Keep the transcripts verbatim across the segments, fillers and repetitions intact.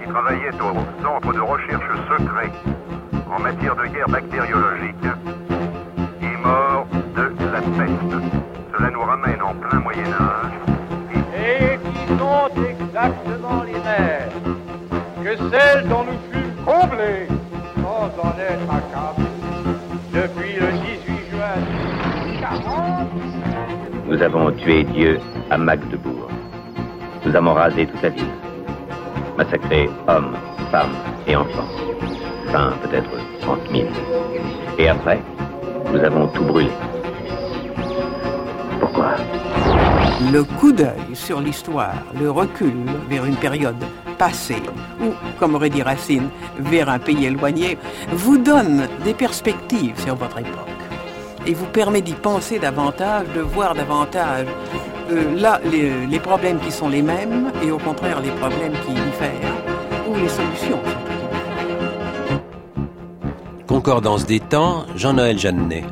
travaillait au centre de recherche secret en matière de guerre bactériologique, est mort de la peste. Cela nous ramène en plein Moyen-Âge. Et qui sont exactement les mêmes que celles dont nous fûmes comblés, sans en être accablés, depuis le dix-huit juin mille neuf cent quarante. Nous avons tué Dieu à Magdebourg. Nous avons rasé toute la ville. Massacré hommes, femmes et enfants. Enfin, peut-être trente mille. Et après, nous avons tout brûlé. Pourquoi ? Le coup d'œil sur l'histoire, le recul vers une période passée, ou, comme aurait dit Racine, vers un pays éloigné, vous donne des perspectives sur votre époque. Et vous permet d'y penser davantage, de voir davantage euh, là les, les problèmes qui sont les mêmes et au contraire les problèmes qui diffèrent ou les solutions. Concordance des temps, Jean-Noël Jeannet.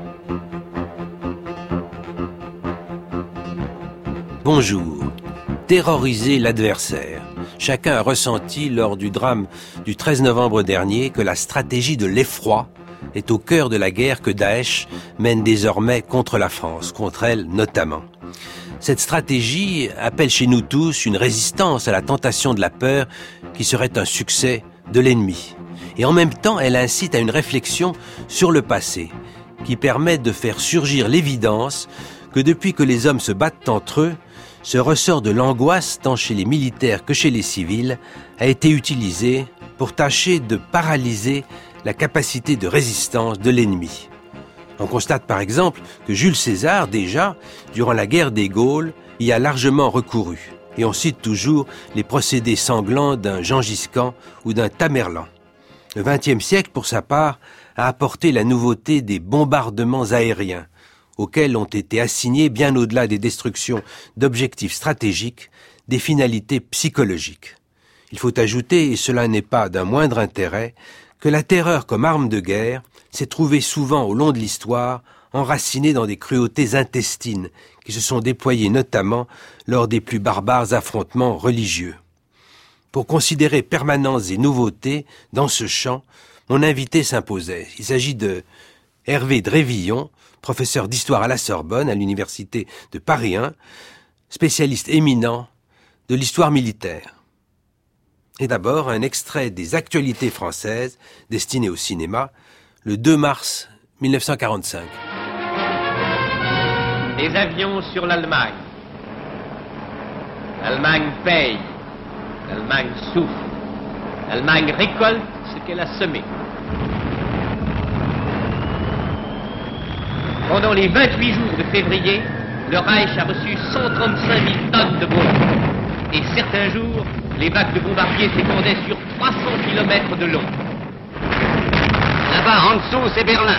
Bonjour. Terroriser l'adversaire. Chacun a ressenti lors du drame du treize novembre dernier que la stratégie de l'effroi est au cœur de la guerre que Daesh mène désormais contre la France, contre elle notamment. Cette stratégie appelle chez nous tous une résistance à la tentation de la peur qui serait un succès de l'ennemi. Et en même temps, elle incite à une réflexion sur le passé qui permet de faire surgir l'évidence que depuis que les hommes se battent entre eux, ce ressort de l'angoisse, tant chez les militaires que chez les civils, a été utilisé pour tâcher de paralyser la capacité de résistance de l'ennemi. On constate par exemple que Jules César, déjà, durant la guerre des Gaules, y a largement recouru. Et on cite toujours les procédés sanglants d'un Gengis Khan ou d'un Tamerlan. Le vingtième siècle, pour sa part, a apporté la nouveauté des bombardements aériens, auxquels ont été assignés, bien au-delà des destructions d'objectifs stratégiques, des finalités psychologiques. Il faut ajouter, et cela n'est pas d'un moindre intérêt, que la terreur comme arme de guerre s'est trouvée souvent au long de l'histoire enracinée dans des cruautés intestines qui se sont déployées notamment lors des plus barbares affrontements religieux. Pour considérer permanence et nouveautés dans ce champ, mon invité s'imposait. Il s'agit de Hervé Drévillon, professeur d'histoire à la Sorbonne, à l'université de Paris un, spécialiste éminent de l'histoire militaire. Et d'abord, un extrait des actualités françaises destinées au cinéma, le deux mars mille neuf cent quarante-cinq. Les avions sur l'Allemagne. L'Allemagne paye. L'Allemagne souffre. L'Allemagne récolte ce qu'elle a semé. Pendant les vingt-huit jours de février, le Reich a reçu cent trente-cinq mille tonnes de bombes. Et certains jours, les vagues de bombardiers s'étendaient sur trois cents kilomètres de long. Là-bas, en dessous, c'est Berlin.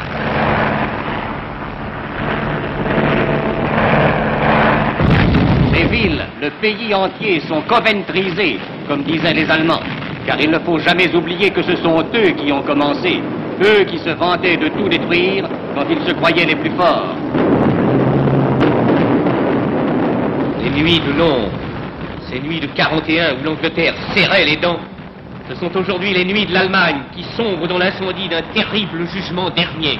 Les villes, le pays entier sont coventrisés, comme disaient les Allemands. Car il ne faut jamais oublier que ce sont eux qui ont commencé. Eux qui se vantaient de tout détruire quand ils se croyaient les plus forts. Les nuits de l'ombre, ces nuits de quarante et un où l'Angleterre serrait les dents, ce sont aujourd'hui les nuits de l'Allemagne qui sombrent dans l'incendie d'un terrible jugement dernier.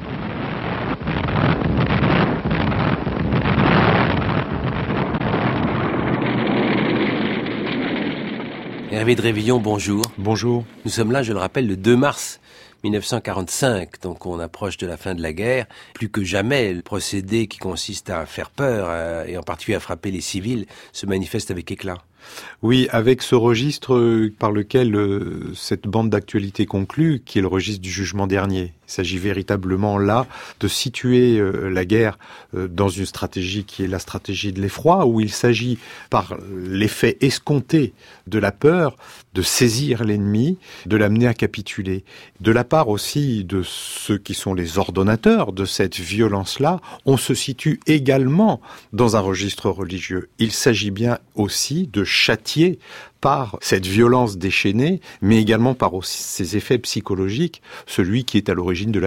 Hervé Drévillon, bonjour. Bonjour. Nous sommes là, je le rappelle, le deux mars mille neuf cent quarante-cinq, donc on approche de la fin de la guerre. Plus que jamais, le procédé qui consiste à faire peur, euh, et en particulier à frapper les civils, se manifeste avec éclat. Oui, avec ce registre par lequel euh, cette bande d'actualité conclut, qui est le registre du jugement dernier. Il s'agit véritablement là de situer euh, la guerre euh, dans une stratégie qui est la stratégie de l'effroi, où il s'agit, par l'effet escompté de la peur, de saisir l'ennemi, de l'amener à capituler. De la part aussi de ceux qui sont les ordonnateurs de cette violence-là, on se situe également dans un registre religieux. Il s'agit bien aussi de châtier par cette violence déchaînée, mais également par aussi ses effets psychologiques, celui qui est à l'origine de la guerre.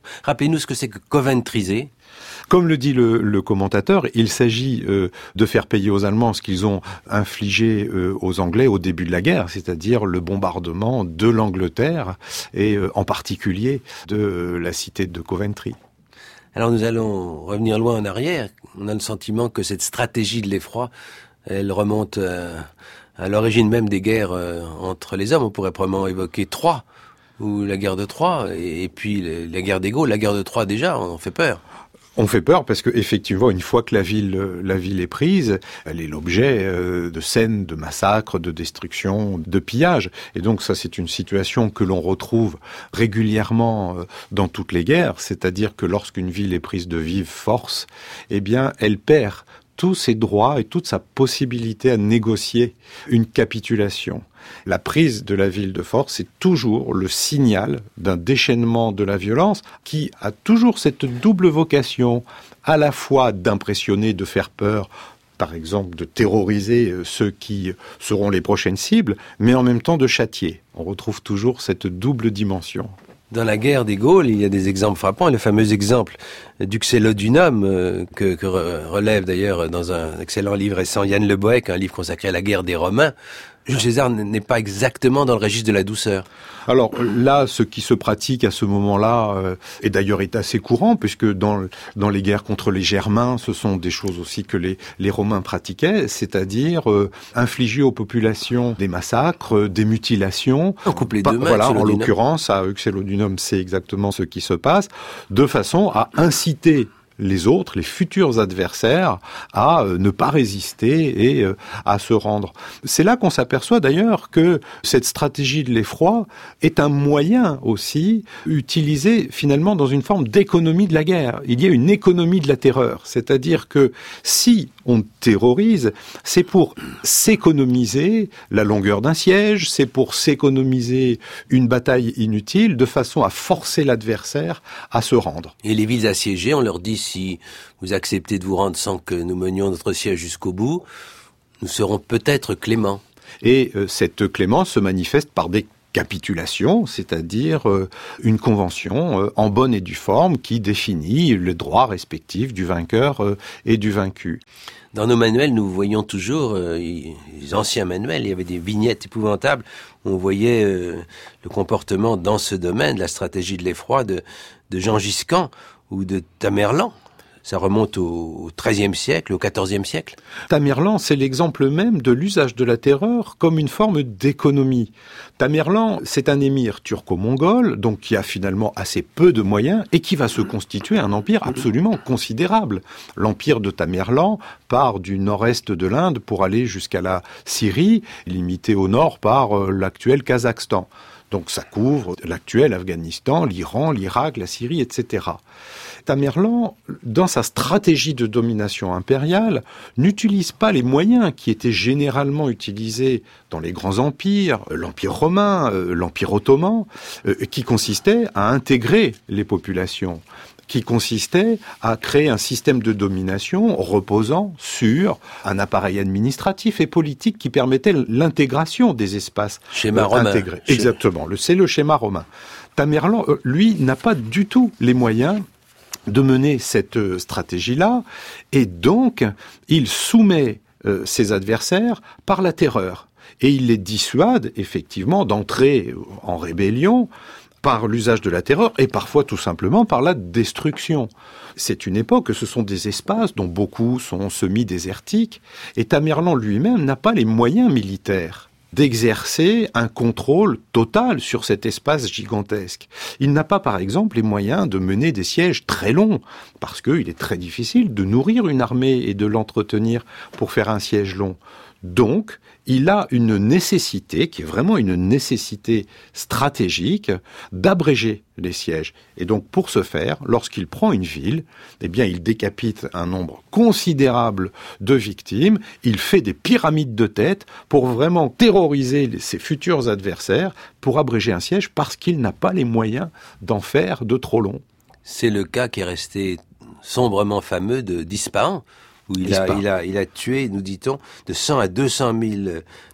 Rappelez-nous ce que c'est que coventriser. Comme le dit le, le commentateur, il s'agit euh, de faire payer aux Allemands ce qu'ils ont infligé euh, aux Anglais au début de la guerre, c'est-à-dire le bombardement de l'Angleterre et euh, en particulier de euh, la cité de Coventry. Alors nous allons revenir loin en arrière. On a le sentiment que cette stratégie de l'effroi, elle remonte euh, à l'origine même des guerres euh, entre les hommes. On pourrait probablement évoquer Troie, ou la guerre de Troie, et, et puis les, la guerre des Gaules. La guerre de Troie, déjà, on fait peur. On fait peur parce que effectivement, une fois que la ville, la ville est prise, elle est l'objet de scènes de massacres, de destruction, de pillage. Et donc ça, c'est une situation que l'on retrouve régulièrement dans toutes les guerres. C'est-à-dire que lorsqu'une ville est prise de vive force, eh bien, elle perd tous ses droits et toute sa possibilité à négocier une capitulation. La prise de la ville de force est toujours le signal d'un déchaînement de la violence qui a toujours cette double vocation, à la fois d'impressionner, de faire peur, par exemple de terroriser ceux qui seront les prochaines cibles, mais en même temps de châtier. On retrouve toujours cette double dimension. Dans la guerre des Gaules, il y a des exemples frappants. Le fameux exemple d'Uxellodunum, euh, que, que relève d'ailleurs dans un excellent livre récent Yann Le Bohec, un livre consacré à la guerre des Romains. Jules César n'est pas exactement dans le registre de la douceur. Alors là, ce qui se pratique à ce moment-là, euh, et d'ailleurs est assez courant, puisque dans, dans les guerres contre les Germains, ce sont des choses aussi que les, les Romains pratiquaient, c'est-à-dire euh, infliger aux populations des massacres, euh, des mutilations. On coupe les Pas, deux mains. Voilà, en l'occurrence, à Uxellodunum, c'est exactement ce qui se passe, de façon à inciter les autres, les futurs adversaires, à euh, ne pas résister et euh, à se rendre. C'est là qu'on s'aperçoit d'ailleurs que cette stratégie de l'effroi est un moyen aussi utilisé finalement dans une forme d'économie de la guerre. Il y a une économie de la terreur, c'est-à-dire que si on terrorise, c'est pour s'économiser la longueur d'un siège, c'est pour s'économiser une bataille inutile, de façon à forcer l'adversaire à se rendre. Et les villes assiégées, on leur dit si vous acceptez de vous rendre sans que nous menions notre siège jusqu'au bout, nous serons peut-être cléments. Et euh, cette clémence se manifeste par des capitulation, c'est-à-dire euh, une convention euh, en bonne et due forme qui définit le droit respectif du vainqueur euh, et du vaincu. Dans nos manuels, nous voyons toujours, euh, les anciens manuels, il y avait des vignettes épouvantables où on voyait euh, le comportement dans ce domaine, la stratégie de l'effroi de, de Jean Giscan ou de Tamerlan. Ça remonte au treizième siècle, au quatorzième siècle. Tamerlan, c'est l'exemple même de l'usage de la terreur comme une forme d'économie. Tamerlan, c'est un émir turco-mongol, donc qui a finalement assez peu de moyens et qui va se constituer un empire absolument considérable. L'empire de Tamerlan part du nord-est de l'Inde pour aller jusqu'à la Syrie, limité au nord par euh, l'actuel Kazakhstan. Donc ça couvre l'actuel Afghanistan, l'Iran, l'Irak, la Syrie, et cetera. Tamerlan, dans sa stratégie de domination impériale, n'utilise pas les moyens qui étaient généralement utilisés dans les grands empires, l'Empire romain, l'Empire ottoman, qui consistait à intégrer les populations, qui consistait à créer un système de domination reposant sur un appareil administratif et politique qui permettait l'intégration des espaces schéma euh, intégrés. Romain. Exactement, le, c'est le schéma romain. Tamerlan, euh, lui, n'a pas du tout les moyens de mener cette euh, stratégie-là, et donc il soumet euh, ses adversaires par la terreur. Et il les dissuade, effectivement, d'entrer en rébellion par l'usage de la terreur et parfois tout simplement par la destruction. C'est une époque, ce sont des espaces dont beaucoup sont semi-désertiques, et Tamerlan lui-même n'a pas les moyens militaires d'exercer un contrôle total sur cet espace gigantesque. Il n'a pas, par exemple, les moyens de mener des sièges très longs, parce qu'il est très difficile de nourrir une armée et de l'entretenir pour faire un siège long. Donc, il a une nécessité, qui est vraiment une nécessité stratégique, d'abréger les sièges. Et donc, pour ce faire, lorsqu'il prend une ville, eh bien, il décapite un nombre considérable de victimes, il fait des pyramides de têtes pour vraiment terroriser ses futurs adversaires pour abréger un siège parce qu'il n'a pas les moyens d'en faire de trop long. C'est le cas qui est resté sombrement fameux de d'Ispahan, où il a, il, a, il a tué, nous dit-on, de cent à deux cent mille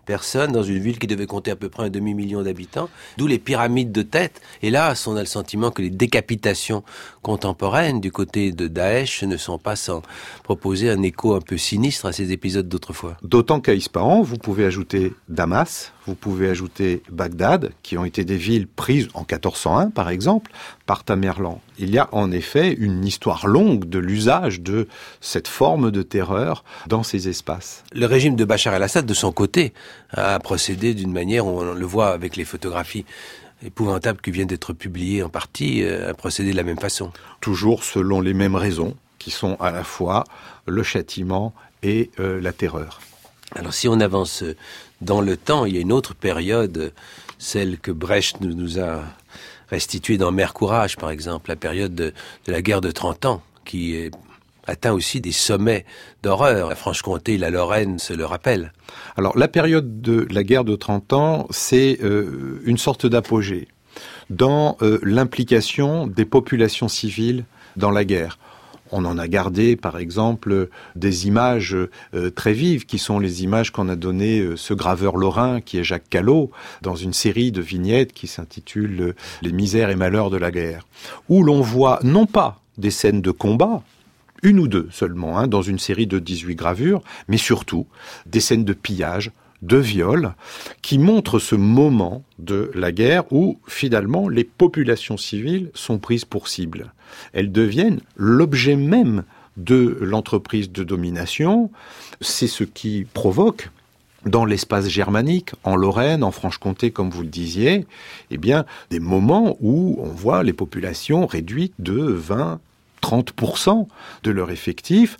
personnes dans une ville qui devait compter à peu près un demi-million d'habitants, d'où les pyramides de têtes. Et là, on a le sentiment que les décapitations contemporaines du côté de Daesh ne sont pas sans proposer un écho un peu sinistre à ces épisodes d'autrefois. D'autant qu'à Ispahan, vous pouvez ajouter Damas, vous pouvez ajouter Bagdad, qui ont été des villes prises en quatorze cent un, par exemple, par Tamerlan. Il y a en effet une histoire longue de l'usage de cette forme de terreur dans ces espaces. Le régime de Bachar el-Assad, de son côté, a procédé d'une manière, on le voit avec les photographies épouvantables qui viennent d'être publiées en partie, a procédé de la même façon. Toujours selon les mêmes raisons, qui sont à la fois le châtiment et euh, la terreur. Alors si on avance dans le temps, il y a une autre période, celle que Brecht nous, nous a restituée dans Mère Courage, par exemple, la période de, de la guerre de trente ans, qui est, atteint aussi des sommets d'horreur. La Franche-Comté et la Lorraine se le rappellent. Alors la période de la guerre de trente ans, c'est euh, une sorte d'apogée dans euh, l'implication des populations civiles dans la guerre. On en a gardé, par exemple, des images euh, très vives, qui sont les images qu'on a données euh, ce graveur lorrain, qui est Jacques Callot, dans une série de vignettes qui s'intitule euh, « Les misères et malheurs de la guerre », où l'on voit non pas des scènes de combat, une ou deux seulement, hein, dans une série de dix-huit gravures, mais surtout des scènes de pillage, de viol, qui montrent ce moment de la guerre où, finalement, les populations civiles sont prises pour cible. Elles deviennent l'objet même de l'entreprise de domination. C'est ce qui provoque, dans l'espace germanique, en Lorraine, en Franche-Comté, comme vous le disiez, eh bien, des moments où on voit les populations réduites de vingt à trente pour cent de leur effectif.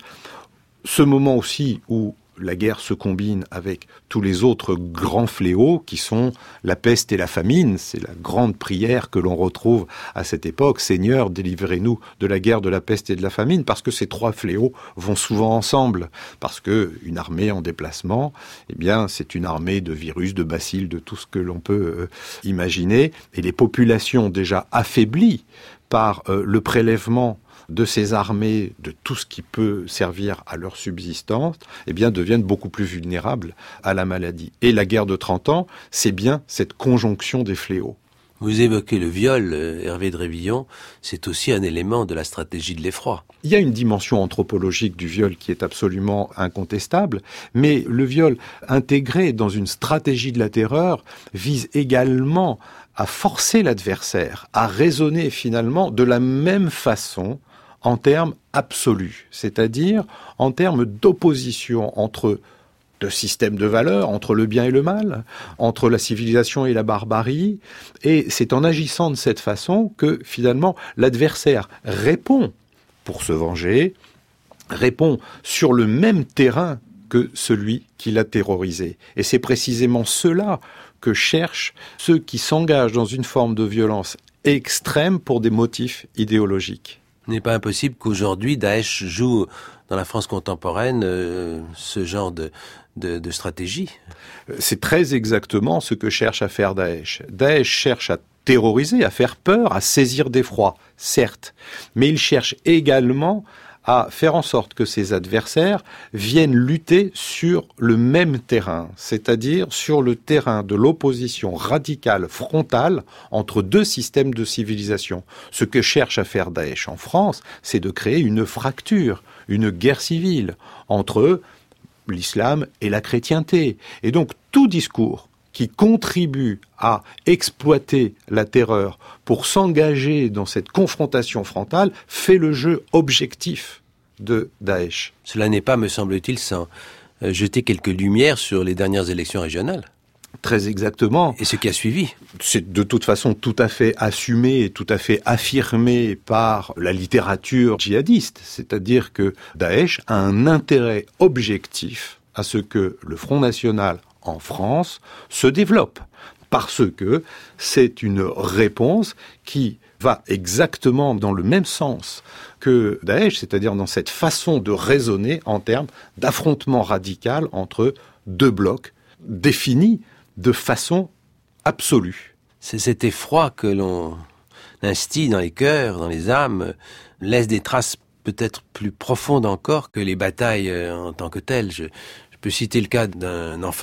Ce moment aussi où la guerre se combine avec tous les autres grands fléaux qui sont la peste et la famine. C'est la grande prière que l'on retrouve à cette époque. Seigneur, délivrez-nous de la guerre, de la peste et de la famine, parce que ces trois fléaux vont souvent ensemble. Parce que une armée en déplacement, eh bien, c'est une armée de virus, de bacilles, de tout ce que l'on peut euh, imaginer. Et les populations déjà affaiblies par euh, le prélèvement de ces armées, de tout ce qui peut servir à leur subsistance, eh bien, deviennent beaucoup plus vulnérables à la maladie. Et la guerre de trente ans, c'est bien cette conjonction des fléaux. Vous évoquez le viol, Hervé Drévillon, c'est aussi un élément de la stratégie de l'effroi. Il y a une dimension anthropologique du viol qui est absolument incontestable, mais le viol intégré dans une stratégie de la terreur vise également à forcer l'adversaire à raisonner finalement de la même façon en termes absolus, c'est-à-dire en termes d'opposition entre deux systèmes de valeurs, entre le bien et le mal, entre la civilisation et la barbarie, et c'est en agissant de cette façon que finalement l'adversaire répond pour se venger, répond sur le même terrain que celui qui l'a terrorisé. Et c'est précisément cela que cherchent ceux qui s'engagent dans une forme de violence extrême pour des motifs idéologiques. Il n'est pas impossible qu'aujourd'hui Daesh joue dans la France contemporaine euh, ce genre de, de, de stratégie. C'est très exactement ce que cherche à faire Daesh. Daesh cherche à terroriser, à faire peur, à saisir d'effroi, certes, mais il cherche également à faire en sorte que ses adversaires viennent lutter sur le même terrain, c'est-à-dire sur le terrain de l'opposition radicale, frontale, entre deux systèmes de civilisation. Ce que cherche à faire Daesh en France, c'est de créer une fracture, une guerre civile entre l'islam et la chrétienté. Et donc tout discours qui contribue à exploiter la terreur pour s'engager dans cette confrontation frontale fait le jeu objectif de Daesh. Cela n'est pas, me semble-t-il, sans jeter quelques lumières sur les dernières élections régionales. Très exactement. Et ce qui a suivi. C'est de toute façon tout à fait assumé et tout à fait affirmé par la littérature djihadiste. C'est-à-dire que Daesh a un intérêt objectif à ce que le Front National en France se développe, parce que c'est une réponse qui va exactement dans le même sens que Daesh, c'est-à-dire dans cette façon de raisonner en termes d'affrontement radical entre deux blocs définis de façon absolue. C'est cet effroi que l'on instille dans les cœurs, dans les âmes, laisse des traces peut-être plus profondes encore que les batailles en tant que telles. Je, Je peux citer le cas d'un enfant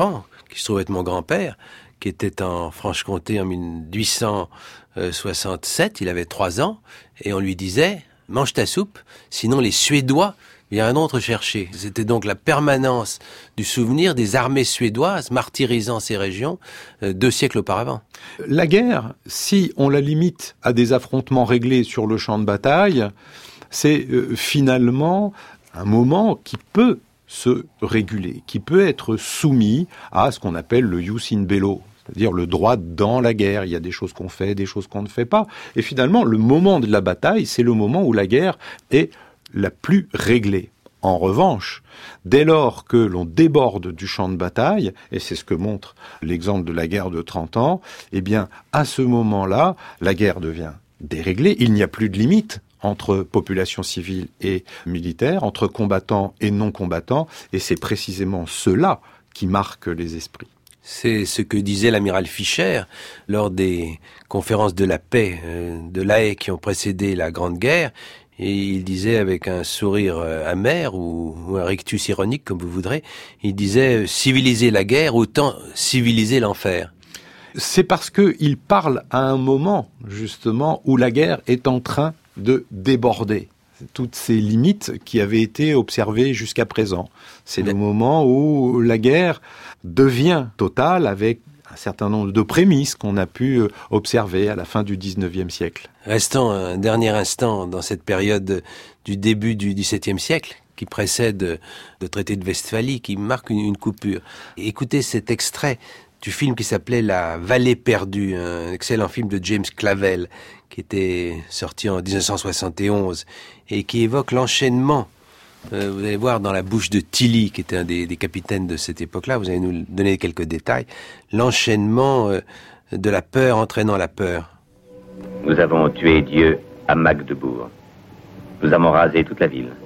qui se trouve être mon grand-père, qui était en Franche-Comté en mille huit cent soixante-sept, il avait trois ans, et on lui disait « mange ta soupe, sinon les Suédois viendront te chercher ». C'était donc la permanence du souvenir des armées suédoises martyrisant ces régions euh, deux siècles auparavant. La guerre, si on la limite à des affrontements réglés sur le champ de bataille, c'est euh, finalement un moment qui peut se réguler, qui peut être soumis à ce qu'on appelle le jus in bello, c'est-à-dire le droit dans la guerre. Il y a des choses qu'on fait, des choses qu'on ne fait pas. Et finalement, le moment de la bataille, c'est le moment où la guerre est la plus réglée. En revanche, dès lors que l'on déborde du champ de bataille, et c'est ce que montre l'exemple de la guerre de trente ans, eh bien, à ce moment-là, la guerre devient déréglée. Il n'y a plus de limite entre population civile et militaire, entre combattants et non-combattants, et c'est précisément cela qui marque les esprits. C'est ce que disait l'amiral Fischer lors des conférences de la paix euh, de La Haye qui ont précédé la Grande Guerre. Et il disait avec un sourire amer ou, ou un rictus ironique, comme vous voudrez, il disait « civiliser la guerre, autant civiliser l'enfer ». C'est parce qu'il parle à un moment, justement, où la guerre est en train de déborder toutes ces limites qui avaient été observées jusqu'à présent. C'est le moment où la guerre devient totale avec un certain nombre de prémices qu'on a pu observer à la fin du dix-neuvième siècle. Restons un dernier instant dans cette période du début du dix-septième siècle, qui précède le traité de Westphalie, qui marque une, une coupure. Écoutez cet extrait du film qui s'appelait La Vallée perdue, un excellent film de James Clavell, qui était sorti en dix-neuf cent soixante et onze, et qui évoque l'enchaînement. Euh, vous allez voir dans la bouche de Tilly, qui était un des, des capitaines de cette époque-là, vous allez nous donner quelques détails, l'enchaînement euh, de la peur entraînant la peur. Nous avons tué Dieu à Magdebourg. Nous avons rasé toute la ville.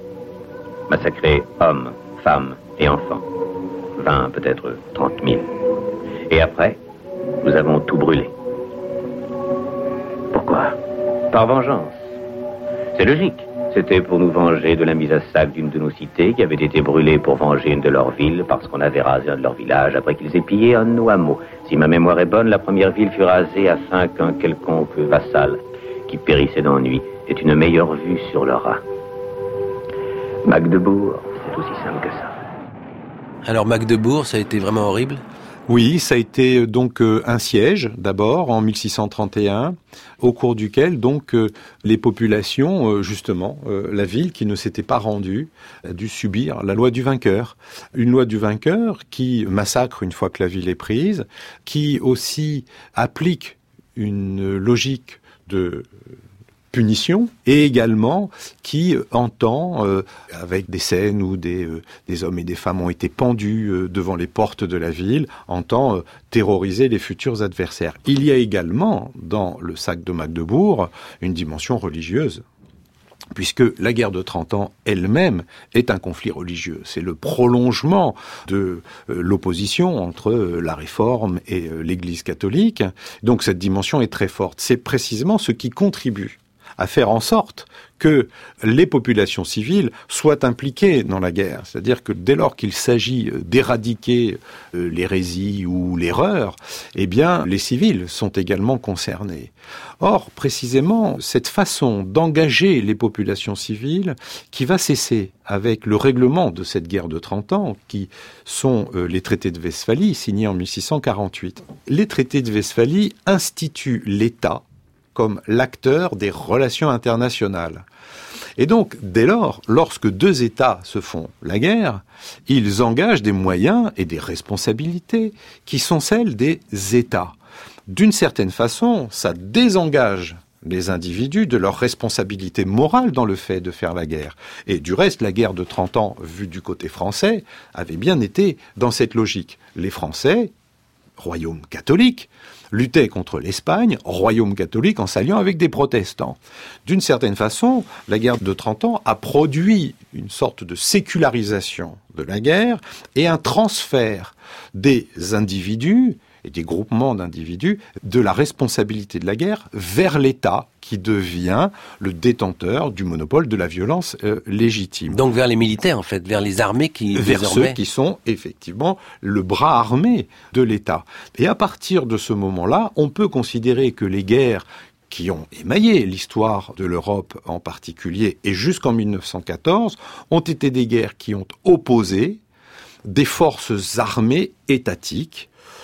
Massacré hommes, femmes et enfants. Vingt, peut-être trente mille. Et après, nous avons tout brûlé. Pourquoi? Par vengeance. C'est logique. C'était pour nous venger de la mise à sac d'une de nos cités qui avait été brûlée pour venger une de leurs villes parce qu'on avait rasé un de leurs villages après qu'ils aient pillé un de nos hameaux. Si ma mémoire est bonne, la première ville fut rasée afin qu'un quelconque vassal qui périssait d'ennui ait une meilleure vue sur le Rhin. Magdebourg, c'est aussi simple que ça. Alors Magdebourg, ça a été vraiment horrible ? Oui, ça a été donc un siège d'abord en mille six cent trente et un, au cours duquel donc les populations, justement, la ville qui ne s'était pas rendue, a dû subir la loi du vainqueur. Une loi du vainqueur qui massacre une fois que la ville est prise, qui aussi applique une logique de punition, et également qui entend, euh, avec des scènes où des, euh, des hommes et des femmes ont été pendus euh, devant les portes de la ville, entend euh, terroriser les futurs adversaires. Il y a également, dans le sac de Magdebourg, une dimension religieuse, puisque la guerre de trente ans elle-même est un conflit religieux. C'est le prolongement de euh, l'opposition entre euh, la Réforme et euh, l'Église catholique. Donc cette dimension est très forte. C'est précisément ce qui contribue à faire en sorte que les populations civiles soient impliquées dans la guerre. C'est-à-dire que dès lors qu'il s'agit d'éradiquer euh, l'hérésie ou l'erreur, eh bien, les civils sont également concernés. Or, précisément, cette façon d'engager les populations civiles qui va cesser avec le règlement de cette guerre de trente ans, qui sont euh, les traités de Westphalie, signés en mille six cent quarante-huit. Les traités de Westphalie instituent l'État comme l'acteur des relations internationales. Et donc, dès lors, lorsque deux États se font la guerre, ils engagent des moyens et des responsabilités qui sont celles des États. D'une certaine façon, ça désengage les individus de leur responsabilité morale dans le fait de faire la guerre. Et du reste, la guerre de trente ans, vue du côté français, avait bien été dans cette logique. Les Français, royaume catholique, luttaient contre l'Espagne, royaume catholique, en s'alliant avec des protestants. D'une certaine façon, la guerre de trente ans a produit une sorte de sécularisation de la guerre et un transfert des individus et des groupements d'individus de la responsabilité de la guerre vers l'État qui devient le détenteur du monopole de la violence euh, légitime. Donc vers les militaires en fait, vers les armées qui vers désormais... ceux qui sont effectivement le bras armé de l'État. Et à partir de ce moment-là, on peut considérer que les guerres qui ont émaillé l'histoire de l'Europe en particulier et jusqu'en mille neuf cent quatorze ont été des guerres qui ont opposé des forces armées étatiques.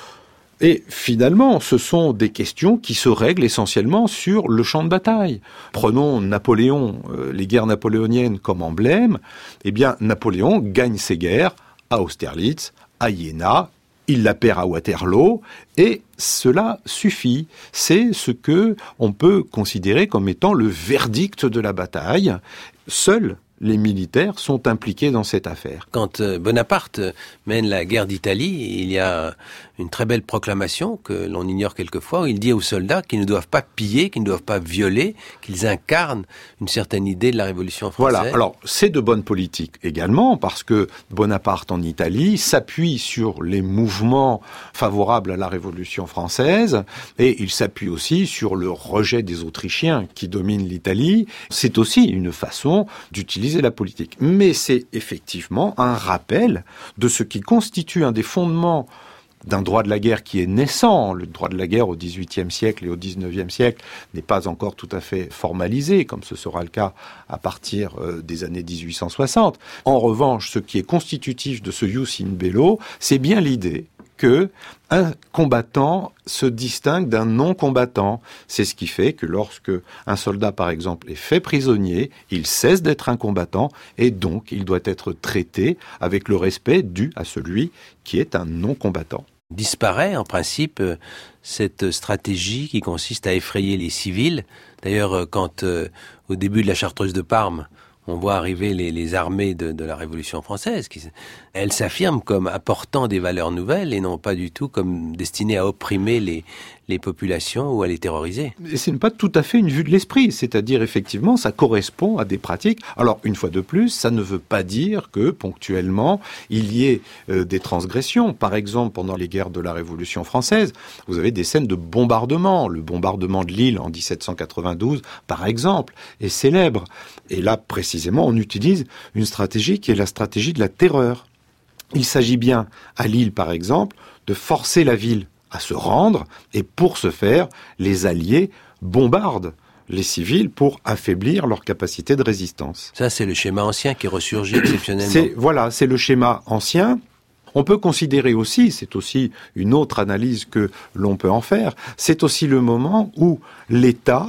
Et finalement, ce sont des questions qui se règlent essentiellement sur le champ de bataille. Prenons Napoléon, euh, les guerres napoléoniennes comme emblème. Eh bien, Napoléon gagne ses guerres à Austerlitz, à Iéna, il la perd à Waterloo, et cela suffit. C'est ce que on peut considérer comme étant le verdict de la bataille. Seuls les militaires sont impliqués dans cette affaire. Quand Bonaparte mène la guerre d'Italie, il y a une très belle proclamation que l'on ignore quelquefois, où il dit aux soldats qu'ils ne doivent pas piller, qu'ils ne doivent pas violer, qu'ils incarnent une certaine idée de la Révolution française. Voilà, alors c'est de bonne politique également, parce que Bonaparte en Italie s'appuie sur les mouvements favorables à la Révolution française, et il s'appuie aussi sur le rejet des Autrichiens qui dominent l'Italie. C'est aussi une façon d'utiliser la politique. Mais c'est effectivement un rappel de ce qui constitue un des fondements d'un droit de la guerre qui est naissant. Le droit de la guerre au dix-huitième siècle et au dix-neuvième siècle n'est pas encore tout à fait formalisé, comme ce sera le cas à partir des années dix-huit cent soixante. En revanche, ce qui est constitutif de ce jus in bello, c'est bien l'idée que un combattant se distingue d'un non-combattant. C'est ce qui fait que lorsque un soldat, par exemple, est fait prisonnier, il cesse d'être un combattant et donc il doit être traité avec le respect dû à celui qui est un non-combattant. Disparaît en principe cette stratégie qui consiste à effrayer les civils. D'ailleurs, quand euh, au début de la Chartreuse de Parme, on voit arriver les, les armées de, de la Révolution française, qui, elles s'affirment comme apportant des valeurs nouvelles et non pas du tout comme destinées à opprimer les, les populations ou à les terroriser. Et ce n'est pas tout à fait une vue de l'esprit, c'est-à-dire effectivement ça correspond à des pratiques. Alors une fois de plus, ça ne veut pas dire que ponctuellement il y ait euh, des transgressions. Par exemple, pendant les guerres de la Révolution française, vous avez des scènes de bombardement. Le bombardement de Lille en dix-sept cent quatre-vingt-douze, par exemple, est célèbre. Et là, précisément, on utilise une stratégie qui est la stratégie de la terreur. Il s'agit bien, à Lille par exemple, de forcer la ville à se rendre, et pour ce faire, les Alliés bombardent les civils pour affaiblir leur capacité de résistance. Ça, c'est le schéma ancien qui ressurgit exceptionnellement. C'est, voilà, c'est le schéma ancien. On peut considérer aussi, c'est aussi une autre analyse que l'on peut en faire, c'est aussi le moment où l'État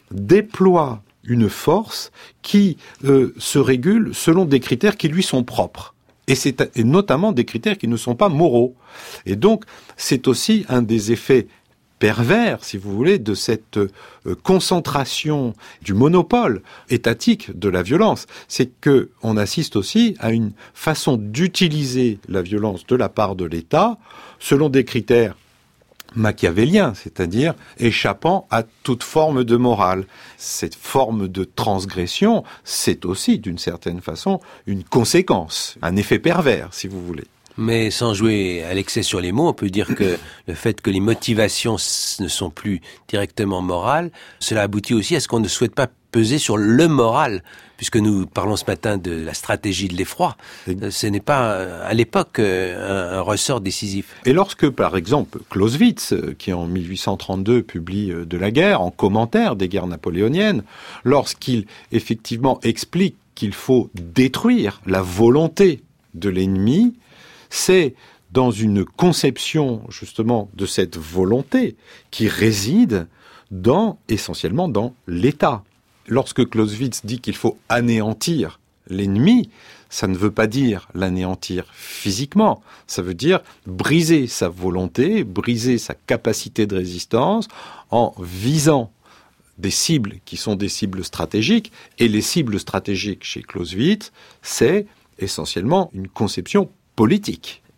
déploie une force qui euh, se régule selon des critères qui lui sont propres. Et c'est et notamment des critères qui ne sont pas moraux. Et donc, c'est aussi un des effets pervers, si vous voulez, de cette euh, concentration du monopole étatique de la violence. C'est que on assiste aussi à une façon d'utiliser la violence de la part de l'État selon des critères machiavélien, c'est-à-dire échappant à toute forme de morale. Cette forme de transgression, c'est aussi, d'une certaine façon, une conséquence, un effet pervers, si vous voulez. Mais sans jouer à l'excès sur les mots, on peut dire que le fait que les motivations ne sont plus directement morales, cela aboutit aussi à ce qu'on ne souhaite pas peser sur le moral, puisque nous parlons ce matin de la stratégie de l'effroi. Ce n'est pas, à l'époque, un, un ressort décisif. Et lorsque, par exemple, Clausewitz, qui en mille huit cent trente-deux publie De la guerre, en commentaire des guerres napoléoniennes, lorsqu'il, effectivement, explique qu'il faut détruire la volonté de l'ennemi, c'est dans une conception, justement, de cette volonté qui réside dans, essentiellement dans l'État. Lorsque Clausewitz dit qu'il faut anéantir l'ennemi, ça ne veut pas dire l'anéantir physiquement, ça veut dire briser sa volonté, briser sa capacité de résistance en visant des cibles qui sont des cibles stratégiques. Et les cibles stratégiques chez Clausewitz, c'est essentiellement une conception politique.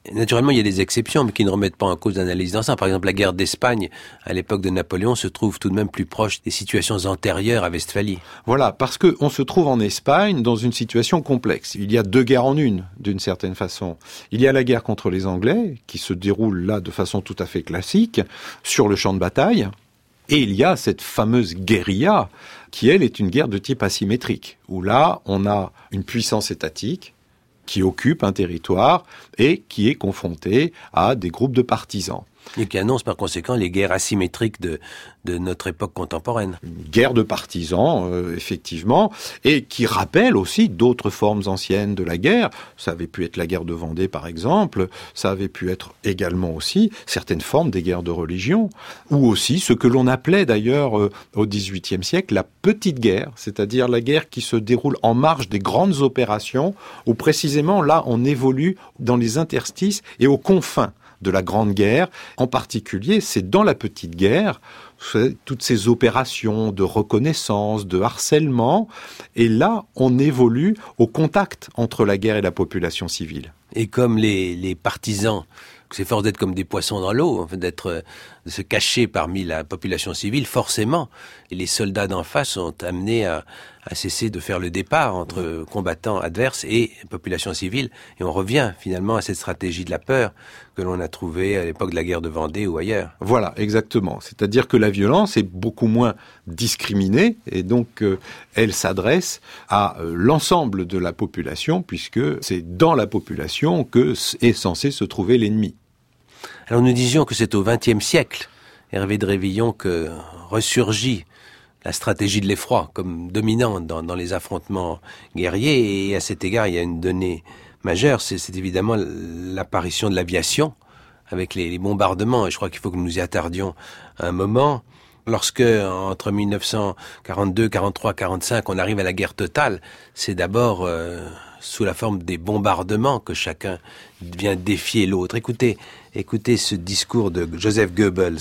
Naturellement, il y a des exceptions, mais qui ne remettent pas en cause l'analyse d'ensemble. Par exemple, la guerre d'Espagne, à l'époque de Napoléon, se trouve tout de même plus proche des situations antérieures à Westphalie. Voilà, parce qu'on se trouve en Espagne dans une situation complexe. Il y a deux guerres en une, d'une certaine façon. Il y a la guerre contre les Anglais, qui se déroule là de façon tout à fait classique, sur le champ de bataille. Et il y a cette fameuse guérilla, qui, elle, est une guerre de type asymétrique, où là, on a une puissance étatique qui occupe un territoire et qui est confronté à des groupes de partisans. Et qui annonce par conséquent les guerres asymétriques de, de notre époque contemporaine. Une guerre de partisans, euh, effectivement, et qui rappelle aussi d'autres formes anciennes de la guerre. Ça avait pu être la guerre de Vendée, par exemple. Ça avait pu être également aussi certaines formes des guerres de religion, ou aussi ce que l'on appelait d'ailleurs euh, au dix-huitième siècle la petite guerre, c'est-à-dire la guerre qui se déroule en marge des grandes opérations, où précisément là on évolue dans les interstices et aux confins de la Grande Guerre. En particulier, c'est dans la Petite Guerre, toutes ces opérations de reconnaissance, de harcèlement, et là, on évolue au contact entre la guerre et la population civile. Et comme les, les partisans s'efforcent d'être comme des poissons dans l'eau, en fait, d'être, de se cacher parmi la population civile, forcément, les soldats d'en face sont amenés à, à cesser de faire le départ entre combattants adverses et population civile. Et on revient finalement à cette stratégie de la peur que l'on a trouvée à l'époque de la guerre de Vendée ou ailleurs. Voilà, exactement. C'est-à-dire que la violence est beaucoup moins discriminée et donc euh, elle s'adresse à euh, l'ensemble de la population puisque c'est dans la population que est censé se trouver l'ennemi. Alors nous disions que c'est au vingtième siècle, Hervé de Révillon, que ressurgit la stratégie de l'effroi comme dominante dans, dans les affrontements guerriers. Et à cet égard, il y a une donnée majeure, c'est, c'est évidemment l'apparition de l'aviation avec les, les bombardements. Et je crois qu'il faut que nous y attardions un moment. Lorsque, entre mille neuf cent quarante-deux, quarante-trois, quarante-cinq, on arrive à la guerre totale, c'est d'abord euh, sous la forme des bombardements que chacun vient défier l'autre. Écoutez, écoutez ce discours de Joseph Goebbels,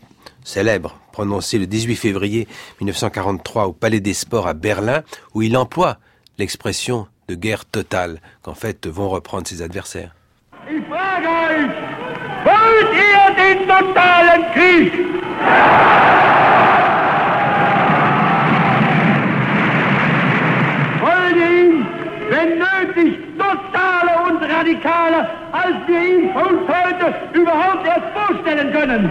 célèbre, prononcé le dix-huit février mille neuf cent quarante-trois au Palais des Sports à Berlin, où il emploie l'expression de guerre totale qu'en fait vont reprendre ses adversaires. Ich frage euch, wollt ihr den totalen Krieg? Wollt ihr ihn, wenn nötig, totaler und radikaler, als wir ihn uns heute überhaupt erst vorstellen können?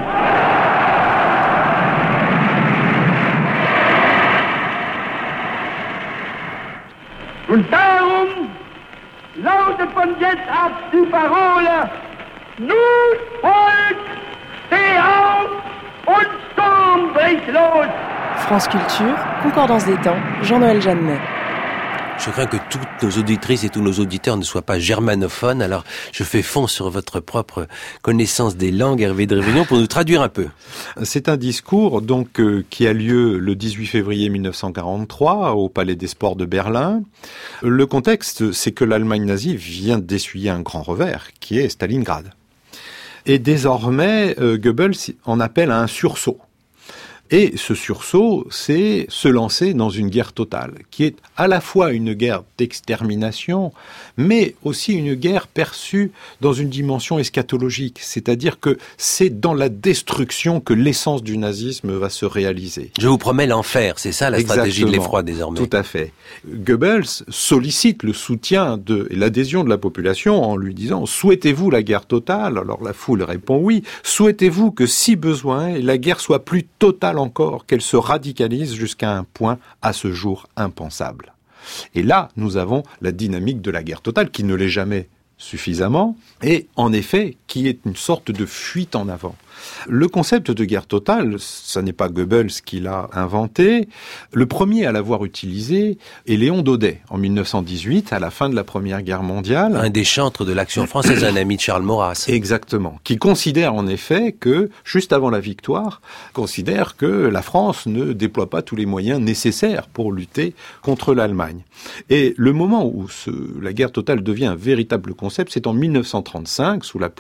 Und darum lautet von jetzt ab die Parole: Nun Volk, steh auf und Sturm bricht los! France Culture, Concordance des temps, Jean-Noël Jeannet. Je crains que toutes nos auditrices et tous nos auditeurs ne soient pas germanophones, alors je fais fond sur votre propre connaissance des langues, Hervé de Révillon, pour nous traduire un peu. C'est un discours donc euh, qui a lieu le dix-huit février mille neuf cent quarante-trois au Palais des Sports de Berlin. Le contexte, c'est que l'Allemagne nazie vient d'essuyer un grand revers, qui est Stalingrad. Et désormais, euh, Goebbels en appelle à un sursaut. Et ce sursaut, c'est se lancer dans une guerre totale, qui est à la fois une guerre d'extermination, mais aussi une guerre perçue dans une dimension eschatologique, c'est-à-dire que c'est dans la destruction que l'essence du nazisme va se réaliser. Je vous promets l'enfer, c'est ça la Exactement. Stratégie de l'effroi désormais. Tout à fait. Goebbels sollicite le soutien de, et l'adhésion de la population en lui disant « Souhaitez-vous la guerre totale ?» Alors la foule répond « Oui. Souhaitez-vous que, si besoin, la guerre soit plus totale encore, qu'elle se radicalise jusqu'à un point à ce jour impensable. » Et là, nous avons la dynamique de la guerre totale, qui ne l'est jamais suffisamment, et en effet, qui est une sorte de fuite en avant. Le concept de guerre totale, ça n'est pas Goebbels qui l'a inventé. Le premier à l'avoir utilisé est Léon Daudet, en mille neuf cent dix-huit, à la fin de la Première Guerre mondiale. Un des chantres de l'Action française, un ami de Charles Maurras. Exactement. Qui considère en effet que, juste avant la victoire, considère que la France ne déploie pas tous les moyens nécessaires pour lutter contre l'Allemagne. Et le moment où ce, la guerre totale devient un véritable concept, c'est en mille neuf cent trente-cinq, sous la plume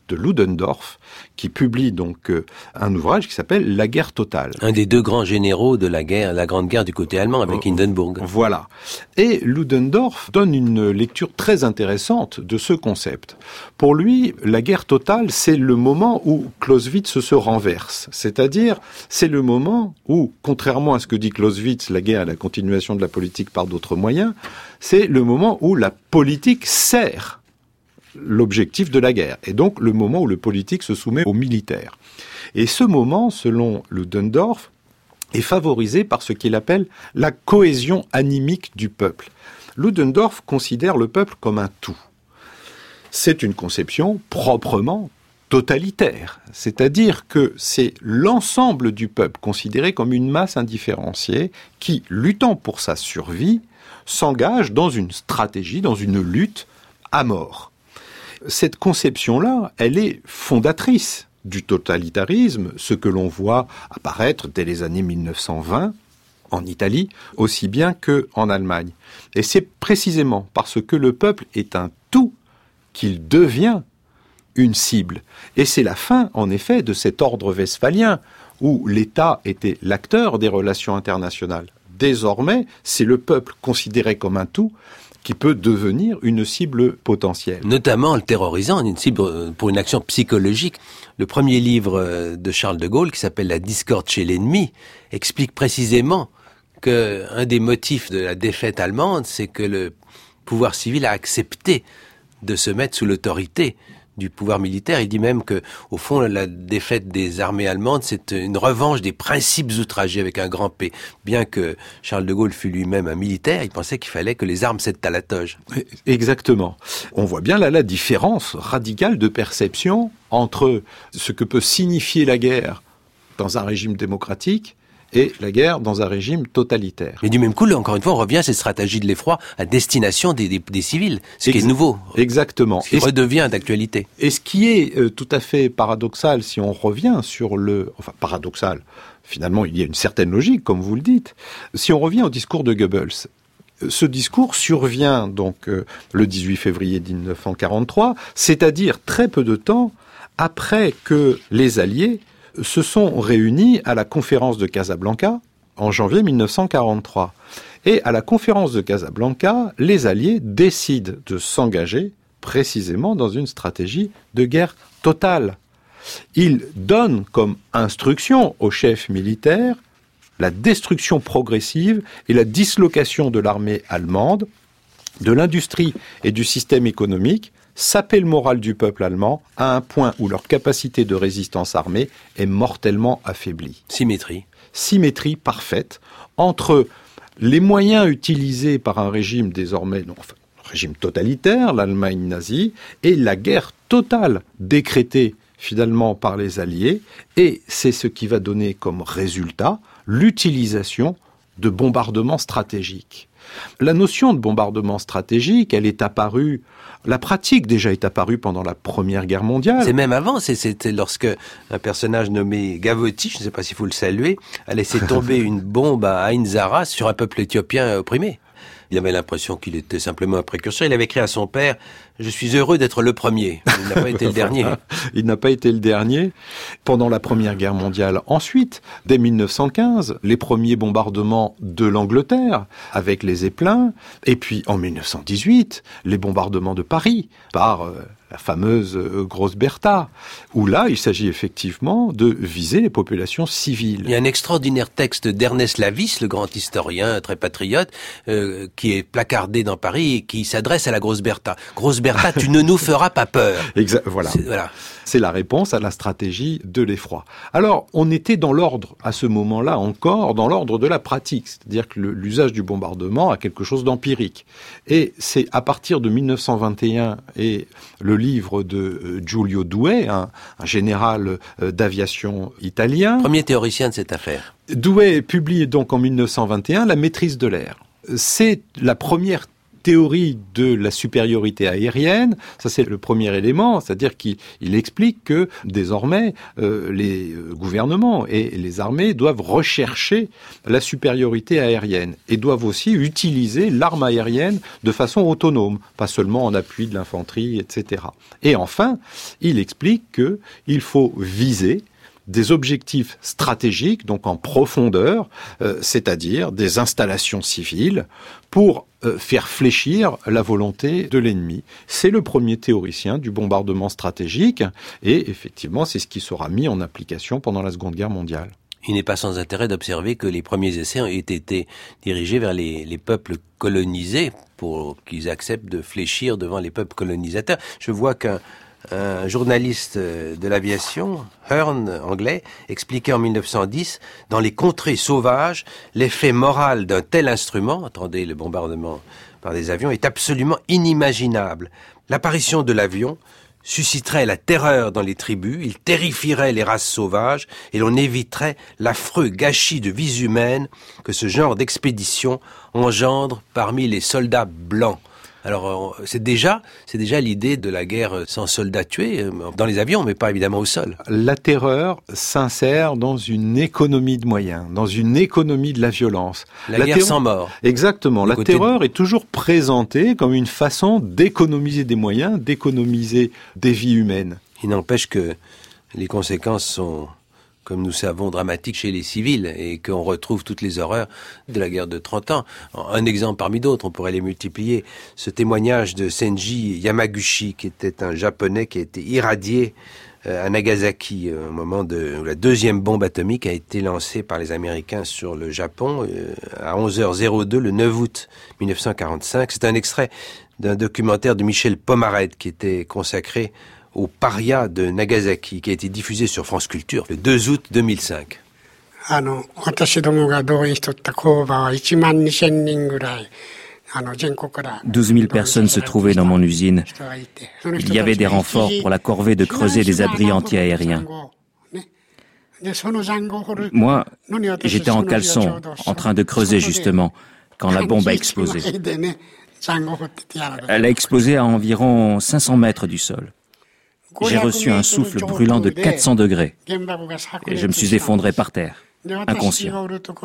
de Ludendorff, qui publie donc euh, un ouvrage qui s'appelle La guerre totale. Un des deux grands généraux de la guerre, la Grande Guerre du côté allemand avec euh, Hindenburg. Voilà. Et Ludendorff donne une lecture très intéressante de ce concept. Pour lui, la guerre totale, c'est le moment où Clausewitz se renverse. C'est-à-dire, c'est le moment où, contrairement à ce que dit Clausewitz, la guerre est la continuation de la politique par d'autres moyens, c'est le moment où la politique sert l'objectif de la guerre, et donc le moment où le politique se soumet au militaire. Et ce moment, selon Ludendorff, est favorisé par ce qu'il appelle la cohésion animique du peuple. Ludendorff considère le peuple comme un tout. C'est une conception proprement totalitaire, c'est-à-dire que c'est l'ensemble du peuple considéré comme une masse indifférenciée qui, luttant pour sa survie, s'engage dans une stratégie, dans une lutte à mort. Cette conception-là, elle est fondatrice du totalitarisme, ce que l'on voit apparaître dès les années mille neuf cent vingt en Italie, aussi bien qu'en Allemagne. Et c'est précisément parce que le peuple est un tout qu'il devient une cible. Et c'est la fin, en effet, de cet ordre westphalien, où l'État était l'acteur des relations internationales. Désormais, c'est le peuple considéré comme un tout qui peut devenir une cible potentielle. Notamment en le terrorisant, une cible pour une action psychologique. Le premier livre de Charles de Gaulle, qui s'appelle La discorde chez l'ennemi, explique précisément qu'un des motifs de la défaite allemande, c'est que le pouvoir civil a accepté de se mettre sous l'autorité du pouvoir militaire. Il dit même que, au fond, la défaite des armées allemandes, c'est une revanche des principes outragés avec un grand P. Bien que Charles de Gaulle fût lui-même un militaire, il pensait qu'il fallait que les armes cèdent à la toge. Exactement. On voit bien là la différence radicale de perception entre ce que peut signifier la guerre dans un régime démocratique et la guerre dans un régime totalitaire. Mais du même coup, là, encore une fois, on revient à cette stratégie de l'effroi à destination des, des, des civils, ce Ex- qui est nouveau. Exactement. Ce qui et redevient d'actualité. Et ce qui est euh, tout à fait paradoxal, si on revient sur le... Enfin, paradoxal, finalement, il y a une certaine logique, comme vous le dites. Si on revient au discours de Goebbels, ce discours survient donc euh, le dix-huit février mille neuf cent quarante-trois, c'est-à-dire très peu de temps après que les Alliés se sont réunis à la conférence de Casablanca en janvier mille neuf cent quarante-trois. Et à la conférence de Casablanca, les Alliés décident de s'engager précisément dans une stratégie de guerre totale. Ils donnent comme instruction aux chefs militaires la destruction progressive et la dislocation de l'armée allemande, de l'industrie et du système économique, saper le moral du peuple allemand à un point où leur capacité de résistance armée est mortellement affaiblie. Symétrie. Symétrie parfaite entre les moyens utilisés par un régime désormais, non, enfin, régime totalitaire, l'Allemagne nazie, et la guerre totale décrétée finalement par les Alliés, et c'est ce qui va donner comme résultat l'utilisation de bombardements stratégiques. La notion de bombardement stratégique, elle est apparue, la pratique déjà est apparue pendant la Première Guerre mondiale. C'est même avant, c'est, c'était lorsque un personnage nommé Gavotti, je ne sais pas s'il faut le saluer, a laissé tomber une bombe à Ain Zara sur un peuple éthiopien opprimé. Il avait l'impression qu'il était simplement un précurseur. Il avait écrit à son père « Je suis heureux d'être le premier ». Il n'a pas été le dernier. Il n'a pas été le dernier. Pendant la Première Guerre mondiale, ensuite, dès mille neuf cent quinze, les premiers bombardements de l'Angleterre avec les Zeppelins. Et puis, en mille neuf cent dix-huit, les bombardements de Paris par euh, la fameuse euh, Grosse Bertha, où là, il s'agit effectivement de viser les populations civiles. Il y a un extraordinaire texte d'Ernest Lavis, le grand historien très patriote, euh, qui est placardé dans Paris et qui s'adresse à la Grosse Bertha. Grosse Bertha, tu ne nous feras pas peur. Exact, voilà. C'est, voilà. C'est la réponse à la stratégie de l'effroi. Alors, on était dans l'ordre, à ce moment-là encore, dans l'ordre de la pratique. C'est-à-dire que le, l'usage du bombardement a quelque chose d'empirique. Et c'est à partir de mille neuf cent vingt et un et le livre de euh, Giulio Douhet, un, un général euh, d'aviation italien. Premier théoricien de cette affaire. Douhet publie donc en mille neuf cent vingt et un La maîtrise de l'air. C'est la première théorie de la supériorité aérienne. Ça, c'est le premier élément, c'est-à-dire qu'il il explique que désormais, euh, les gouvernements et les armées doivent rechercher la supériorité aérienne et doivent aussi utiliser l'arme aérienne de façon autonome, pas seulement en appui de l'infanterie, et cetera. Et enfin, il explique qu'il faut viser des objectifs stratégiques, donc en profondeur, euh, c'est-à-dire des installations civiles, pour euh, faire fléchir la volonté de l'ennemi. C'est le premier théoricien du bombardement stratégique, et effectivement, c'est ce qui sera mis en application pendant la Seconde Guerre mondiale. Il n'est pas sans intérêt d'observer que les premiers essais ont été dirigés vers les, les peuples colonisés pour qu'ils acceptent de fléchir devant les peuples colonisateurs. Je vois qu'un Un journaliste de l'aviation, Hearn, anglais, expliquait en mille neuf cent dix, dans les contrées sauvages, l'effet moral d'un tel instrument, attendez, le bombardement par des avions, est absolument inimaginable. L'apparition de l'avion susciterait la terreur dans les tribus, il terrifierait les races sauvages et l'on éviterait l'affreux gâchis de vies humaines que ce genre d'expédition engendre parmi les soldats blancs. Alors, c'est déjà, c'est déjà l'idée de la guerre sans soldats tués, dans les avions, mais pas évidemment au sol. La terreur s'insère dans une économie de moyens, dans une économie de la violence. La, la guerre terreur... sans mort. Exactement. La terreur de... est toujours présentée comme une façon d'économiser des moyens, d'économiser des vies humaines. Il n'empêche que les conséquences sont, comme nous savons, dramatiques chez les civils et qu'on retrouve toutes les horreurs de la guerre de trente ans. Un exemple parmi d'autres, on pourrait les multiplier. Ce témoignage de Senji Yamaguchi, qui était un Japonais qui a été irradié à Nagasaki au moment de, où la deuxième bombe atomique a été lancée par les Américains sur le Japon à onze heures deux le neuf août mille neuf cent quarante-cinq. C'est un extrait d'un documentaire de Michel Pomared qui était consacré au paria de Nagasaki, qui a été diffusé sur France Culture le deux août deux mille cinq. douze mille personnes se trouvaient dans mon usine. Il y avait des renforts pour la corvée de creuser des abris anti-aériens. Moi, j'étais en caleçon, en train de creuser justement, quand la bombe a explosé. Elle a explosé à environ cinq cents mètres du sol. J'ai reçu un souffle brûlant de quatre cents degrés et je me suis effondré par terre, inconscient.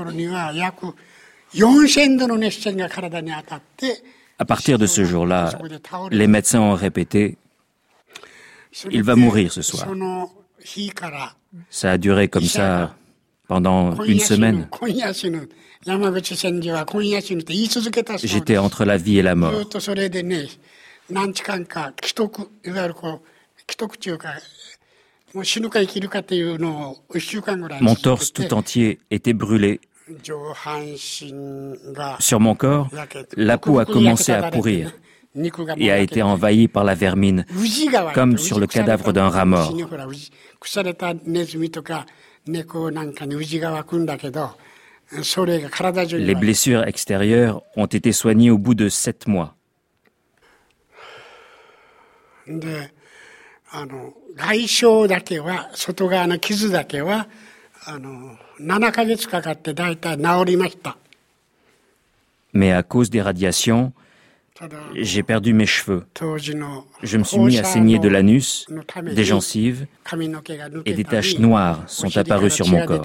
À partir de ce jour-là, les médecins ont répété « Il va mourir ce soir ». Ça a duré comme ça pendant une semaine. J'étais entre la vie et la mort. Mon torse tout entier était brûlé. Sur mon corps, la peau a commencé à pourrir et a été envahie par la vermine, comme sur le cadavre d'un rat mort. Les blessures extérieures ont été soignées au bout de sept mois. Mais à cause des radiations, j'ai perdu mes cheveux. Je me suis mis à saigner de l'anus, des gencives, et des taches noires sont apparues sur mon corps.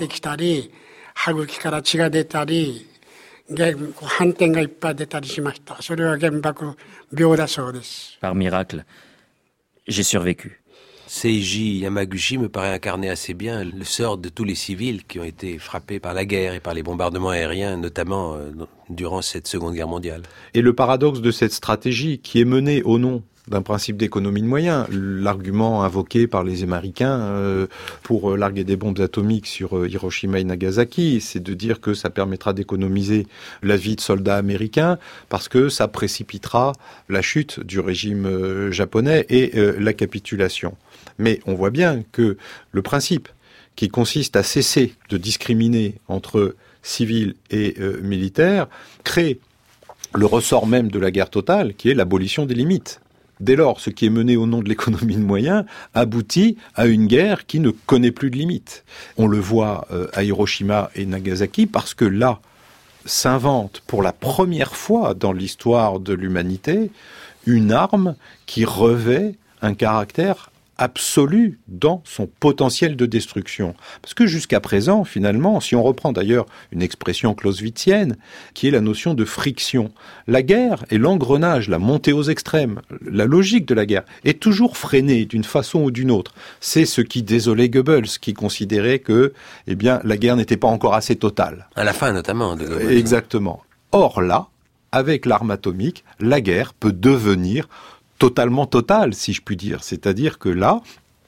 Par miracle, j'ai survécu. Seiji Yamaguchi me paraît incarner assez bien le sort de tous les civils qui ont été frappés par la guerre et par les bombardements aériens, notamment euh, durant cette Seconde Guerre mondiale. Et le paradoxe de cette stratégie qui est menée au nom d'un principe d'économie de moyens, l'argument invoqué par les Américains euh, pour larguer des bombes atomiques sur euh, Hiroshima et Nagasaki, c'est de dire que ça permettra d'économiser la vie de soldats américains parce que ça précipitera la chute du régime euh, japonais et euh, la capitulation. Mais on voit bien que le principe qui consiste à cesser de discriminer entre civils et euh, militaires crée le ressort même de la guerre totale, qui est l'abolition des limites. Dès lors, ce qui est mené au nom de l'économie de moyens aboutit à une guerre qui ne connaît plus de limites. On le voit euh, à Hiroshima et Nagasaki parce que là, s'invente pour la première fois dans l'histoire de l'humanité une arme qui revêt un caractère absolu dans son potentiel de destruction. Parce que jusqu'à présent, finalement, si on reprend d'ailleurs une expression clausewitzienne, qui est la notion de friction, la guerre est l'engrenage, la montée aux extrêmes, la logique de la guerre est toujours freinée d'une façon ou d'une autre. C'est ce qui désolait Goebbels, qui considérait que, eh bien, la guerre n'était pas encore assez totale. À la fin, notamment, de Goebbels. Exactement. Or là, avec l'arme atomique, la guerre peut devenir totalement total, si je puis dire. C'est-à-dire que là,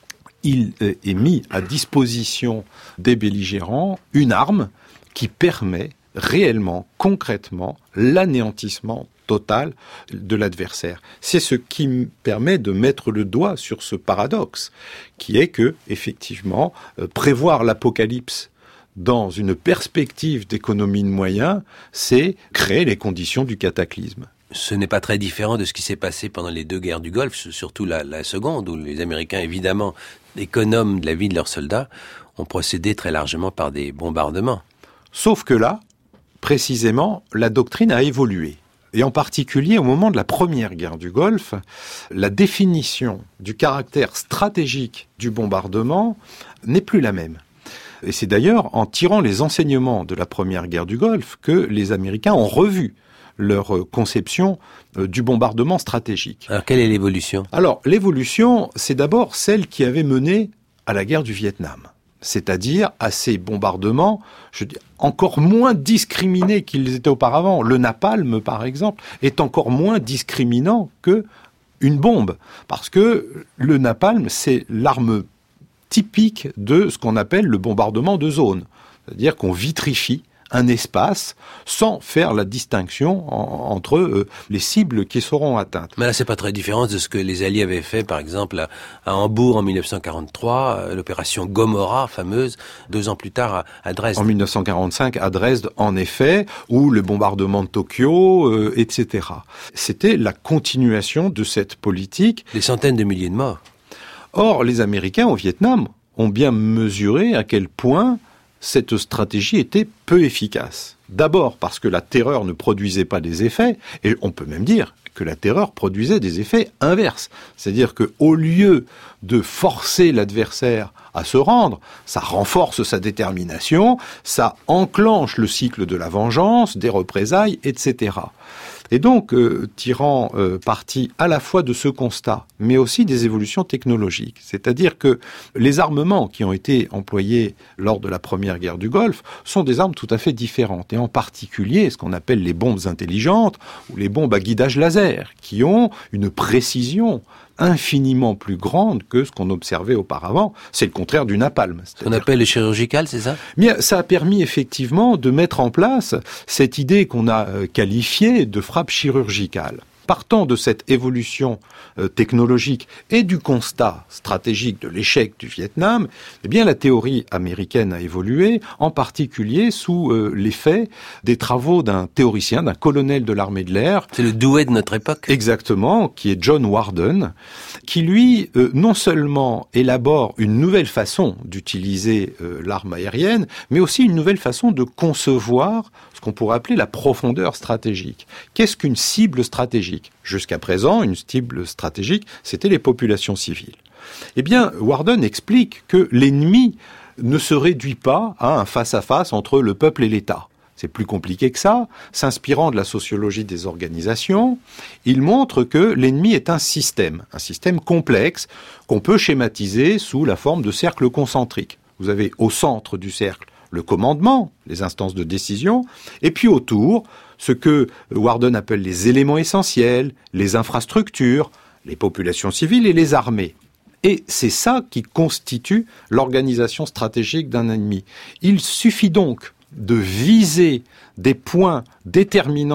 il est mis à disposition des belligérants une arme qui permet réellement, concrètement, l'anéantissement total de l'adversaire. C'est ce qui me permet de mettre le doigt sur ce paradoxe, qui est que, effectivement, euh, prévoir l'apocalypse dans une perspective d'économie de moyens, c'est créer les conditions du cataclysme. Ce n'est pas très différent de ce qui s'est passé pendant les deux guerres du Golfe, surtout la, la seconde, où les Américains, évidemment, économes de la vie de leurs soldats, ont procédé très largement par des bombardements. Sauf que là, précisément, la doctrine a évolué. Et en particulier, au moment de la première guerre du Golfe, la définition du caractère stratégique du bombardement n'est plus la même. Et c'est d'ailleurs en tirant les enseignements de la première guerre du Golfe que les Américains ont revu leur conception du bombardement stratégique. Alors, quelle est l'évolution ? Alors, l'évolution, c'est d'abord celle qui avait mené à la guerre du Vietnam. C'est-à-dire à ces bombardements, je dis, encore moins discriminés qu'ils étaient auparavant. Le napalm, par exemple, est encore moins discriminant que une bombe. Parce que le napalm, c'est l'arme typique de ce qu'on appelle le bombardement de zone. C'est-à-dire qu'on vitrifie un espace sans faire la distinction en, entre euh, les cibles qui seront atteintes. Mais là, c'est pas très différent de ce que les Alliés avaient fait, par exemple, à, à Hambourg en dix-neuf cent quarante-trois, euh, l'opération Gomorrah, fameuse, deux ans plus tard à, à Dresde. En dix-neuf cent quarante-cinq, à Dresde, en effet, ou le bombardement de Tokyo, euh, et cetera. C'était la continuation de cette politique. Des centaines de milliers de morts. Or, les Américains au Vietnam ont bien mesuré à quel point cette stratégie était peu efficace. D'abord parce que la terreur ne produisait pas des effets, et on peut même dire que la terreur produisait des effets inverses. C'est-à-dire qu'au lieu de forcer l'adversaire à se rendre, ça renforce sa détermination, ça enclenche le cycle de la vengeance, des représailles, et cetera. Et donc, euh, tirant euh, parti à la fois de ce constat, mais aussi des évolutions technologiques. C'est-à-dire que les armements qui ont été employés lors de la première guerre du Golfe sont des armes tout à fait différentes. Et en particulier, ce qu'on appelle les bombes intelligentes ou les bombes à guidage laser, qui ont une précision infiniment plus grande que ce qu'on observait auparavant. C'est le contraire du napalm. Ce qu'on appelle le chirurgical, c'est ça ? Bien, ça a permis effectivement de mettre en place cette idée qu'on a qualifiée de frappe chirurgicale. Partant de cette évolution euh, technologique et du constat stratégique de l'échec du Vietnam, eh bien la théorie américaine a évolué, en particulier sous euh, l'effet des travaux d'un théoricien, d'un colonel de l'armée de l'air. C'est le Douhet de notre époque. Exactement, qui est John Warden, qui lui, euh, non seulement élabore une nouvelle façon d'utiliser euh, l'arme aérienne, mais aussi une nouvelle façon de concevoir ce qu'on pourrait appeler la profondeur stratégique. Qu'est-ce qu'une cible stratégique ? Jusqu'à présent, une cible stratégique, c'était les populations civiles. Eh bien, Warden explique que l'ennemi ne se réduit pas à un face-à-face entre le peuple et l'État. C'est plus compliqué que ça. S'inspirant de la sociologie des organisations, il montre que l'ennemi est un système, un système complexe qu'on peut schématiser sous la forme de cercles concentriques. Vous avez au centre du cercle le commandement, les instances de décision, et puis autour, ce que Warden appelle les éléments essentiels, les infrastructures, les populations civiles et les armées. Et c'est ça qui constitue l'organisation stratégique d'un ennemi. Il suffit donc de viser des points déterminants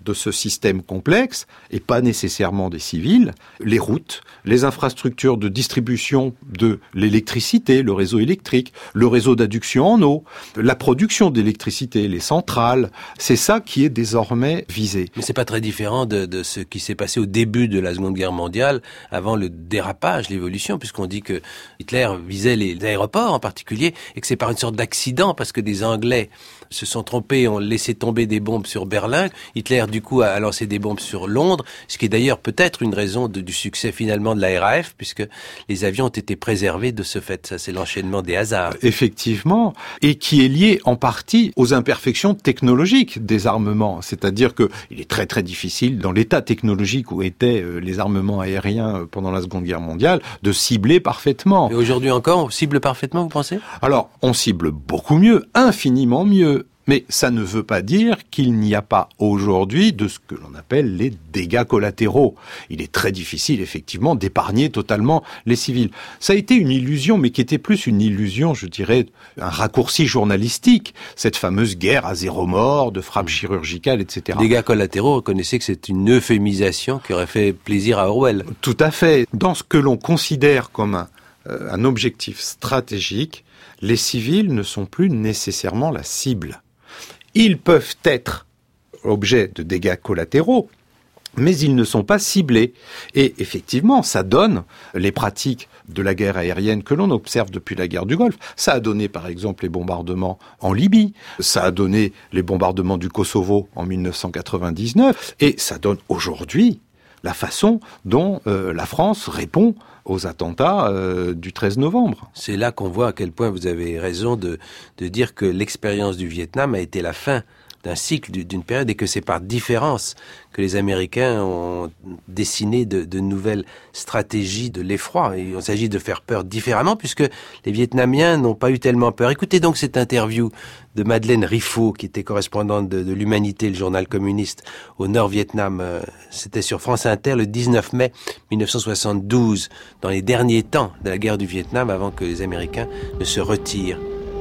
de ce système complexe, et pas nécessairement des civils, les routes, les infrastructures de distribution de l'électricité, le réseau électrique, le réseau d'adduction en eau, la production d'électricité, les centrales, c'est ça qui est désormais visé. Mais c'est pas très différent de, de ce qui s'est passé au début de la Seconde Guerre mondiale, avant le dérapage, l'évolution, puisqu'on dit que Hitler visait les aéroports en particulier, et que c'est par une sorte d'accident, parce que des Anglais se sont trompés, ont laissé tomber des bombes sur Berlin. Hitler, du coup, a lancé des bombes sur Londres, ce qui est d'ailleurs peut-être une raison de, du succès finalement de la R A F, puisque les avions ont été préservés de ce fait. Ça, c'est l'enchaînement des hasards. Effectivement, et qui est lié en partie aux imperfections technologiques des armements. C'est-à-dire que il est très très difficile, dans l'état technologique où étaient les armements aériens pendant la Seconde Guerre mondiale, de cibler parfaitement. Et aujourd'hui encore, on cible parfaitement, vous pensez ? Alors, on cible beaucoup mieux, infiniment mieux. Mais ça ne veut pas dire qu'il n'y a pas aujourd'hui de ce que l'on appelle les dégâts collatéraux. Il est très difficile, effectivement, d'épargner totalement les civils. Ça a été une illusion, mais qui était plus une illusion, je dirais, un raccourci journalistique. Cette fameuse guerre à zéro mort, de frappes chirurgicales, et cetera. Dégâts collatéraux, reconnaissez que c'est une euphémisation qui aurait fait plaisir à Orwell. Tout à fait. Dans ce que l'on considère comme un, euh, un objectif stratégique, les civils ne sont plus nécessairement la cible. Ils peuvent être objet de dégâts collatéraux, mais ils ne sont pas ciblés. Et effectivement, ça donne les pratiques de la guerre aérienne que l'on observe depuis la guerre du Golfe. Ça a donné, par exemple, les bombardements en Libye. Ça a donné les bombardements du Kosovo en mille neuf cent quatre-vingt-dix-neuf. Et ça donne aujourd'hui la façon dont euh, la France répond aux attentats euh, du treize novembre. C'est là qu'on voit à quel point vous avez raison de, de dire que l'expérience du Vietnam a été la fin d'un cycle, d'une période, et que c'est par différence que les Américains ont dessiné de, de nouvelles stratégies de l'effroi. Et il s'agit de faire peur différemment, puisque les Vietnamiens n'ont pas eu tellement peur. Écoutez donc cette interview de Madeleine Riffaut, qui était correspondante de, de l'Humanité, le journal communiste, au Nord-Vietnam. C'était sur France Inter le dix-neuf mai mille neuf cent soixante-douze, dans les derniers temps de la guerre du Vietnam, avant que les Américains ne se retirent.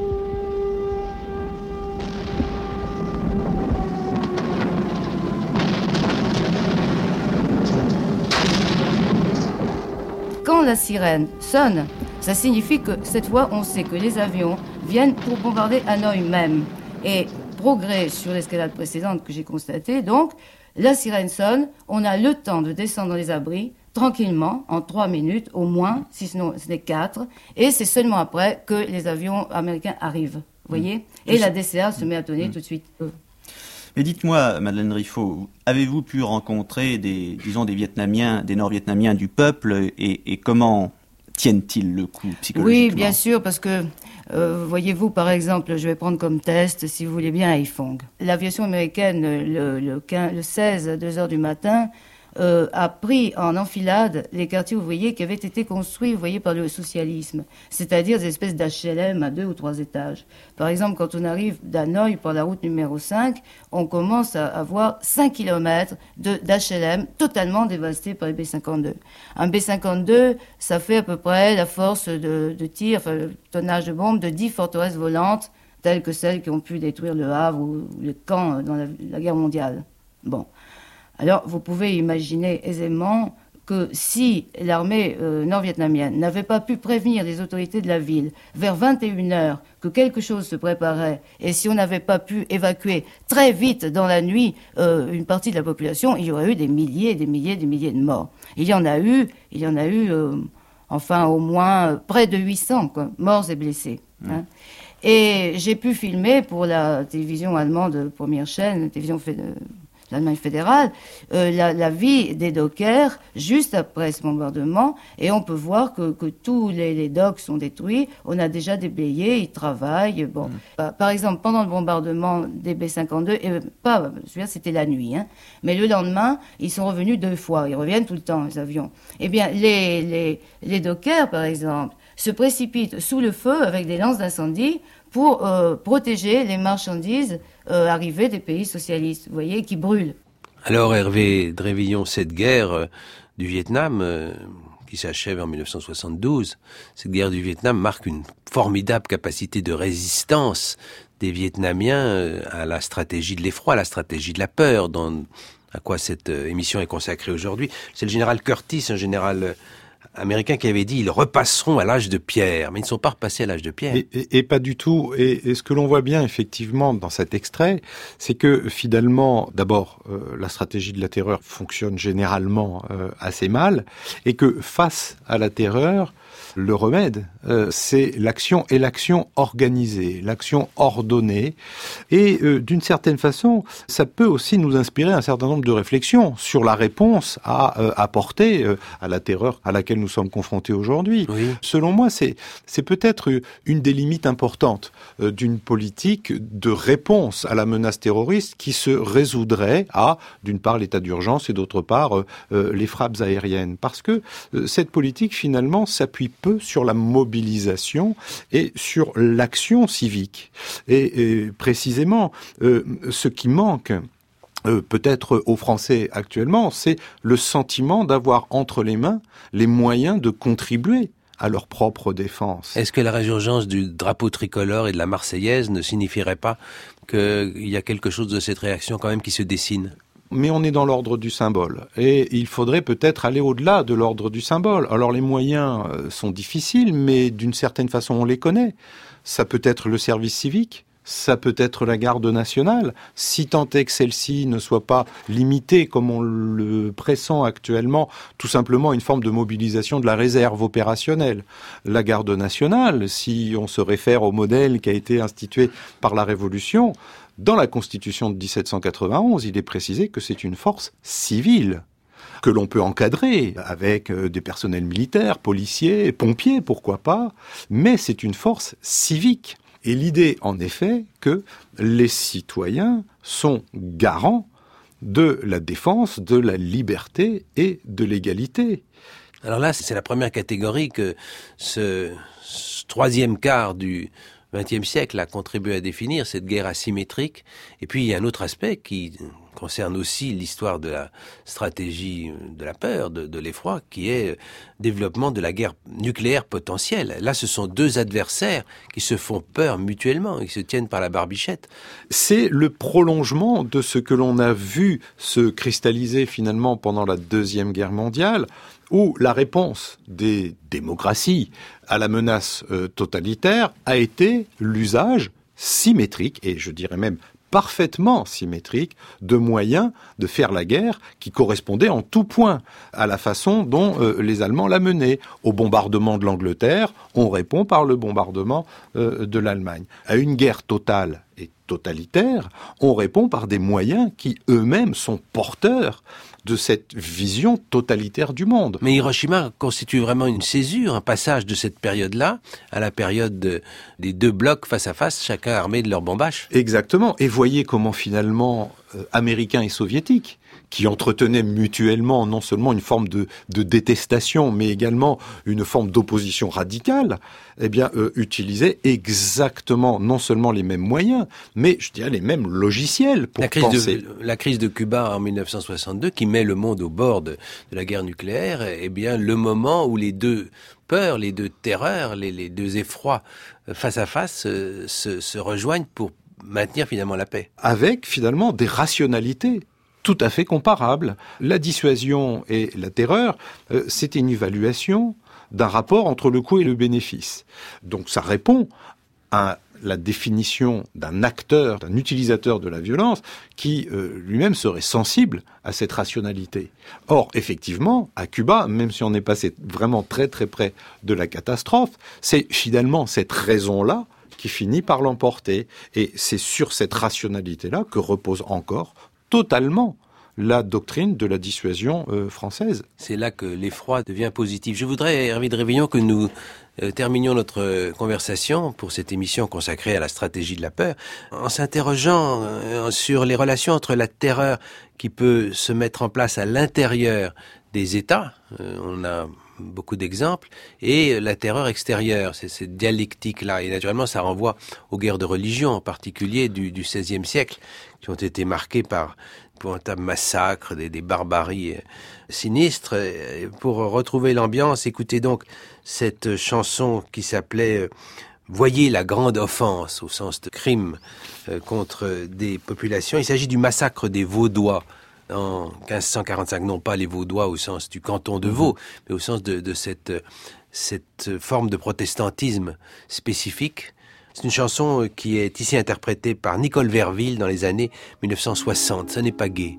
Quand la sirène sonne, ça signifie que cette fois, on sait que les avions viennent pour bombarder Hanoï même. Et progrès sur l'escalade précédente que j'ai constatée, donc, la sirène sonne, on a le temps de descendre dans les abris, tranquillement, en trois minutes au moins, si ce n'est quatre, et c'est seulement après que les avions américains arrivent, vous voyez ? Mmh. Et la D C A se met à tonner mmh. tout de suite. Mais dites-moi, Madeleine Riffaut, avez-vous pu rencontrer des, disons, des Vietnamiens, des Nord-Vietnamiens du peuple, et, et comment tiennent-ils le coup psychologiquement ? Oui, bien sûr, parce que, euh, voyez-vous, par exemple, je vais prendre comme test, si vous voulez bien, Haiphong. L'aviation américaine, le, le, quinze, le seize à deux heures du matin, Euh, a pris en enfilade les quartiers ouvriers qui avaient été construits, vous voyez, par le socialisme, c'est-à-dire des espèces d'H L M à deux ou trois étages. Par exemple, quand on arrive d'Hanoï par la route numéro cinq, on commence à avoir cinq kilomètres d'H L M totalement dévastés par les B cinquante-deux. Un B cinquante-deux, ça fait à peu près la force de, de tir, enfin le tonnage de bombes de dix forteresses volantes, telles que celles qui ont pu détruire le Havre ou le camp dans la, la guerre mondiale. Bon. Alors, vous pouvez imaginer aisément que si l'armée euh, nord-vietnamienne n'avait pas pu prévenir les autorités de la ville vers vingt et une heures que quelque chose se préparait, et si on n'avait pas pu évacuer très vite dans la nuit euh, une partie de la population, il y aurait eu des milliers et des milliers des milliers de morts. Il y en a eu, il y en a eu, euh, enfin au moins euh, près de huit cents, quoi, morts et blessés. Mmh. Hein. Et j'ai pu filmer pour la télévision allemande, première chaîne, la télévision fait de l'Allemagne fédérale, euh, la, la vie des dockers juste après ce bombardement, et on peut voir que, que tous les, les docks sont détruits, on a déjà déblayé, ils travaillent. Bon. Mmh. Par, par exemple, pendant le bombardement des B cinquante-deux, et pas, je veux dire, c'était la nuit, hein, mais le lendemain, ils sont revenus deux fois, ils reviennent tout le temps, les avions. Eh bien, les, les, les dockers, par exemple, se précipitent sous le feu avec des lances d'incendie pour euh, protéger les marchandises euh, arrivées des pays socialistes, vous voyez, qui brûlent. Alors Hervé Drévillon, cette guerre euh, du Vietnam, euh, qui s'achève en mille neuf cent soixante-douze, cette guerre du Vietnam marque une formidable capacité de résistance des Vietnamiens à la stratégie de l'effroi, à la stratégie de la peur, dont, à quoi cette émission est consacrée aujourd'hui. C'est le général Curtis, un général américains qui avaient dit ils repasseront à l'âge de pierre, mais ils ne sont pas repassés à l'âge de pierre. Et, et, et pas du tout. Et, et ce que l'on voit bien effectivement dans cet extrait, c'est que finalement, d'abord, euh, la stratégie de la terreur fonctionne généralement euh, assez mal, et que face à la terreur, le remède, euh, c'est l'action et l'action organisée, l'action ordonnée. Et euh, d'une certaine façon, ça peut aussi nous inspirer un certain nombre de réflexions sur la réponse à euh, apporter euh, à la terreur à laquelle nous sommes confrontés aujourd'hui. Oui. Selon moi, c'est, c'est peut-être une des limites importantes euh, d'une politique de réponse à la menace terroriste qui se résoudrait à, d'une part, l'état d'urgence et d'autre part, euh, euh, les frappes aériennes. Parce que euh, cette politique, finalement, s'appuie peu sur la mobilisation et sur l'action civique. Et, et précisément, euh, ce qui manque Euh, peut-être aux Français actuellement, c'est le sentiment d'avoir entre les mains les moyens de contribuer à leur propre défense. Est-ce que la résurgence du drapeau tricolore et de la Marseillaise ne signifierait pas qu'il y a quelque chose de cette réaction quand même qui se dessine ? Mais on est dans l'ordre du symbole. Et il faudrait peut-être aller au-delà de l'ordre du symbole. Alors les moyens sont difficiles, mais d'une certaine façon on les connaît. Ça peut être le service civique. Ça peut être la garde nationale, si tant est que celle-ci ne soit pas limitée, comme on le pressent actuellement, tout simplement une forme de mobilisation de la réserve opérationnelle. La garde nationale, si on se réfère au modèle qui a été institué par la Révolution, dans la Constitution de dix-sept cent quatre-vingt-onze, il est précisé que c'est une force civile que l'on peut encadrer avec des personnels militaires, policiers, pompiers, pourquoi pas, mais c'est une force civique. Et l'idée, en effet, que les citoyens sont garants de la défense, de la liberté et de l'égalité. Alors là, c'est la première catégorie que ce, ce troisième quart du vingtième siècle a contribué à définir, cette guerre asymétrique. Et puis, il y a un autre aspect qui concerne aussi l'histoire de la stratégie de la peur, de, de l'effroi, qui est le développement de la guerre nucléaire potentielle. Là, ce sont deux adversaires qui se font peur mutuellement, qui se tiennent par la barbichette. C'est le prolongement de ce que l'on a vu se cristalliser finalement pendant la Deuxième Guerre mondiale, où la réponse des démocraties à la menace euh, totalitaire a été l'usage symétrique, et je dirais même parfaitement symétrique, de moyens de faire la guerre qui correspondaient en tout point à la façon dont euh, les Allemands la menaient. Au bombardement de l'Angleterre, on répond par le bombardement euh, de l'Allemagne. À une guerre totale et totalitaire, on répond par des moyens qui eux-mêmes sont porteurs de cette vision totalitaire du monde. Mais Hiroshima constitue vraiment une césure, un passage de cette période-là à la période de, des deux blocs face à face, chacun armé de leur bombache. Exactement. Et voyez comment finalement, euh, Américains et Soviétiques, qui entretenaient mutuellement non seulement une forme de, de détestation, mais également une forme d'opposition radicale, eh bien, euh, utilisaient exactement non seulement les mêmes moyens, mais je dirais les mêmes logiciels pour la crise penser. De, la crise de Cuba en mille neuf cent soixante-deux, qui met le monde au bord de, de la guerre nucléaire, est bien le moment où les deux peurs, les deux terreurs, les, les deux effrois face à face euh, se, se rejoignent pour maintenir finalement la paix. Avec finalement des rationalités tout à fait comparables. La dissuasion et la terreur, euh, c'est une évaluation d'un rapport entre le coût et le bénéfice. Donc ça répond à la définition d'un acteur, d'un utilisateur de la violence qui euh, lui-même serait sensible à cette rationalité. Or, effectivement, à Cuba, même si on est passé vraiment très très près de la catastrophe, c'est finalement cette raison-là qui finit par l'emporter. Et c'est sur cette rationalité-là que repose encore totalement la doctrine de la dissuasion euh, française. C'est là que l'effroi devient positif. Je voudrais, Hervé de Révillon, que nous euh, terminions notre conversation pour cette émission consacrée à la stratégie de la peur en s'interrogeant euh, sur les relations entre la terreur qui peut se mettre en place à l'intérieur des États. Euh, on a beaucoup d'exemples, et la terreur extérieure, c'est cette dialectique-là. Et naturellement, ça renvoie aux guerres de religion, en particulier du, du seizième siècle, qui ont été marquées par épouvantables massacres, des, des barbaries sinistres. Et pour retrouver l'ambiance, écoutez donc cette chanson qui s'appelait « Voyez la grande offense » au sens de crime euh, contre des populations. Il s'agit du massacre des Vaudois en quinze cent quarante-cinq, non pas les Vaudois au sens du canton de Vaud, mais au sens de, de cette, cette forme de protestantisme spécifique. C'est une chanson qui est ici interprétée par Nicole Verville dans les années mille neuf cent soixante. Ce n'est pas gai.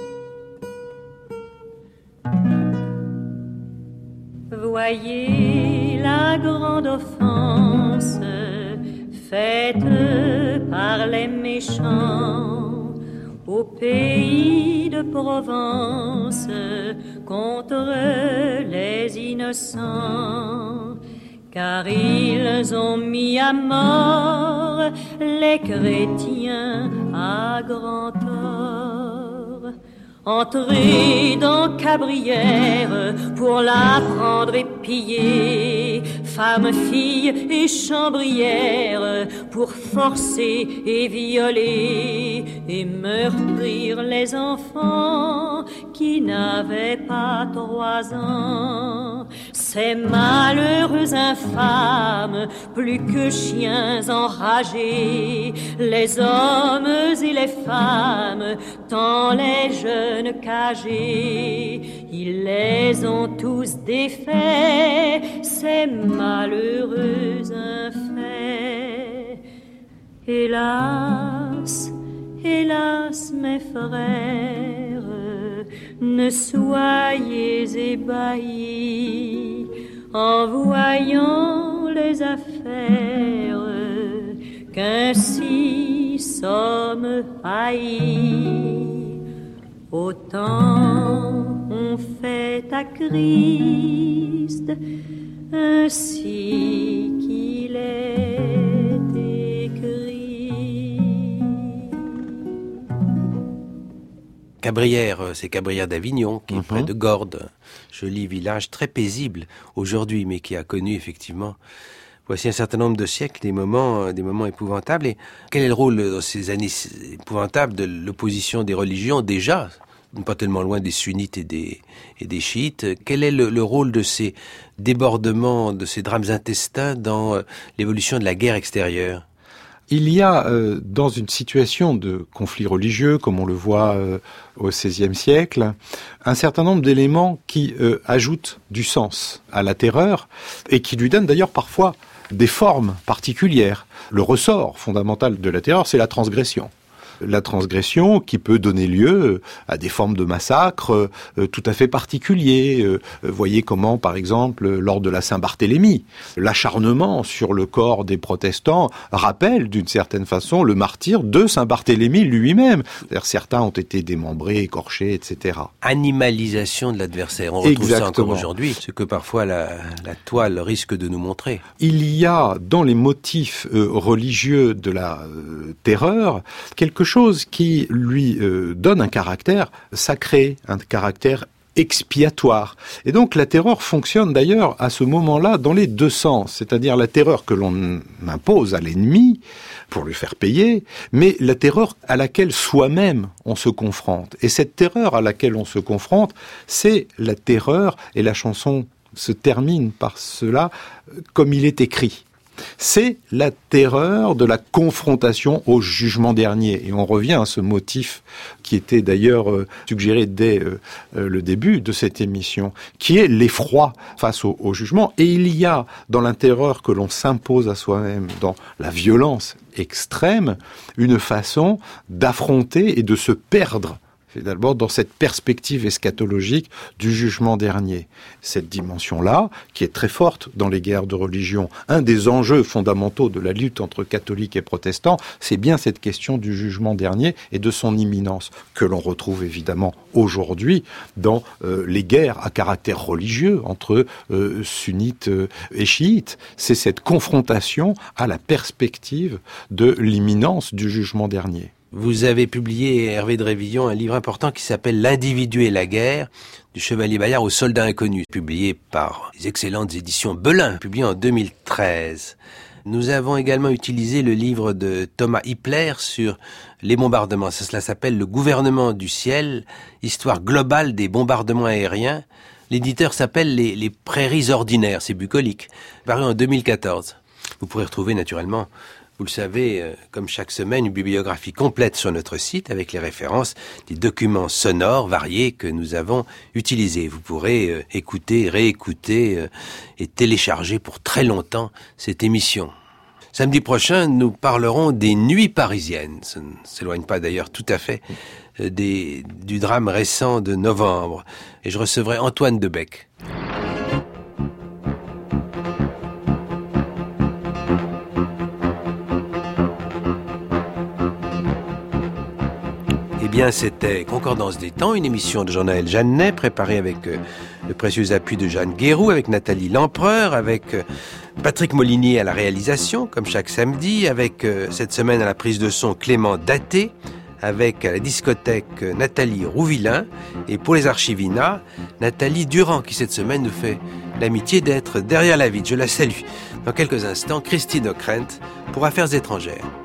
Voyez la grande offense faite par les méchants au pays de Provence contre les innocents, car ils ont mis à mort les chrétiens à grand tort. Entrez dans Cabrières pour la prendre et piller, femmes, filles et chambrières pour forcer et violer et meurtrir les enfants qui n'avaient pas trois ans. Ces malheureux infâmes, plus que chiens enragés, les hommes et les femmes, tant les jeunes cagés, ils les ont tous défaits, ces malheureux infaits. Hélas, hélas, mes frères, ne soyez ébahis en voyant les affaires qu'ainsi sommes haïs. Autant on fait à Christ ainsi qu'il est écrit. Cabrières, c'est Cabrières d'Avignon, qui est près de Gordes, joli village très paisible aujourd'hui, mais qui a connu effectivement, voici un certain nombre de siècles, des moments, des moments épouvantables. Et quel est le rôle dans ces années épouvantables de l'opposition des religions déjà, pas tellement loin des sunnites et des, et des chiites? Quel est le, le rôle de ces débordements, de ces drames intestins dans euh, l'évolution de la guerre extérieure? Il y a, euh, dans une situation de conflit religieux, comme on le voit euh, au seizième siècle, un certain nombre d'éléments qui euh, ajoutent du sens à la terreur et qui lui donnent d'ailleurs parfois des formes particulières. Le ressort fondamental de la terreur, c'est la transgression. La transgression qui peut donner lieu à des formes de massacres euh, tout à fait particuliers. Euh, voyez comment, par exemple, lors de la Saint-Barthélemy, l'acharnement sur le corps des protestants rappelle d'une certaine façon le martyre de Saint-Barthélemy lui-même. C'est-à-dire, certains ont été démembrés, écorchés, et cetera. Animalisation de l'adversaire. On retrouve Exactement. Ça encore aujourd'hui, ce que parfois la, la toile risque de nous montrer. Il y a dans les motifs euh, religieux de la euh, terreur quelque chose qui lui euh, donne un caractère sacré, un caractère expiatoire. Et donc la terreur fonctionne d'ailleurs à ce moment-là dans les deux sens, c'est-à-dire la terreur que l'on impose à l'ennemi pour lui faire payer, mais la terreur à laquelle soi-même on se confronte. Et cette terreur à laquelle on se confronte, c'est la terreur, et la chanson se termine par cela, comme il est écrit. C'est la terreur de la confrontation au jugement dernier. Et on revient à ce motif qui était d'ailleurs euh, suggéré dès euh, le début de cette émission, qui est l'effroi face au, au jugement. Et il y a dans la terreur que l'on s'impose à soi-même, dans la violence extrême, une façon d'affronter et de se perdre finalement dans cette perspective eschatologique du jugement dernier. Cette dimension-là, qui est très forte dans les guerres de religion, un des enjeux fondamentaux de la lutte entre catholiques et protestants, c'est bien cette question du jugement dernier et de son imminence, que l'on retrouve évidemment aujourd'hui dans euh, les guerres à caractère religieux entre euh, sunnites et chiites. C'est cette confrontation à la perspective de l'imminence du jugement dernier. Vous avez publié, Hervé de Révillon, un livre important qui s'appelle « L'individu et la guerre » du Chevalier Bayard au soldat inconnu, publié par les excellentes éditions Belin, publié en deux mille treize. Nous avons également utilisé le livre de Thomas Hippler sur les bombardements. Ça, cela s'appelle « Le gouvernement du ciel, histoire globale des bombardements aériens ». L'éditeur s'appelle les, les Prairies ordinaires, c'est bucolique, paru en deux mille quatorze. Vous pourrez retrouver naturellement, vous le savez, euh, comme chaque semaine, une bibliographie complète sur notre site avec les références des documents sonores variés que nous avons utilisés. Vous pourrez euh, écouter, réécouter euh, et télécharger pour très longtemps cette émission. Samedi prochain, nous parlerons des nuits parisiennes. Ça ne s'éloigne pas d'ailleurs tout à fait euh, des, du drame récent de novembre. Et je recevrai Antoine Debec. Eh bien, c'était Concordance des temps, une émission de Jean-Noël Jeannet, préparée avec euh, le précieux appui de Jeanne Guéroux, avec Nathalie Lempereur, avec euh, Patrick Molinier à la réalisation, comme chaque samedi, avec euh, cette semaine à la prise de son Clément Daté, avec à la discothèque euh, Nathalie Rouvillain, et pour les archivina, Nathalie Durand, qui cette semaine nous fait l'amitié d'être derrière la vitre. Je la salue. Dans quelques instants, Christine Ockrent pour Affaires étrangères.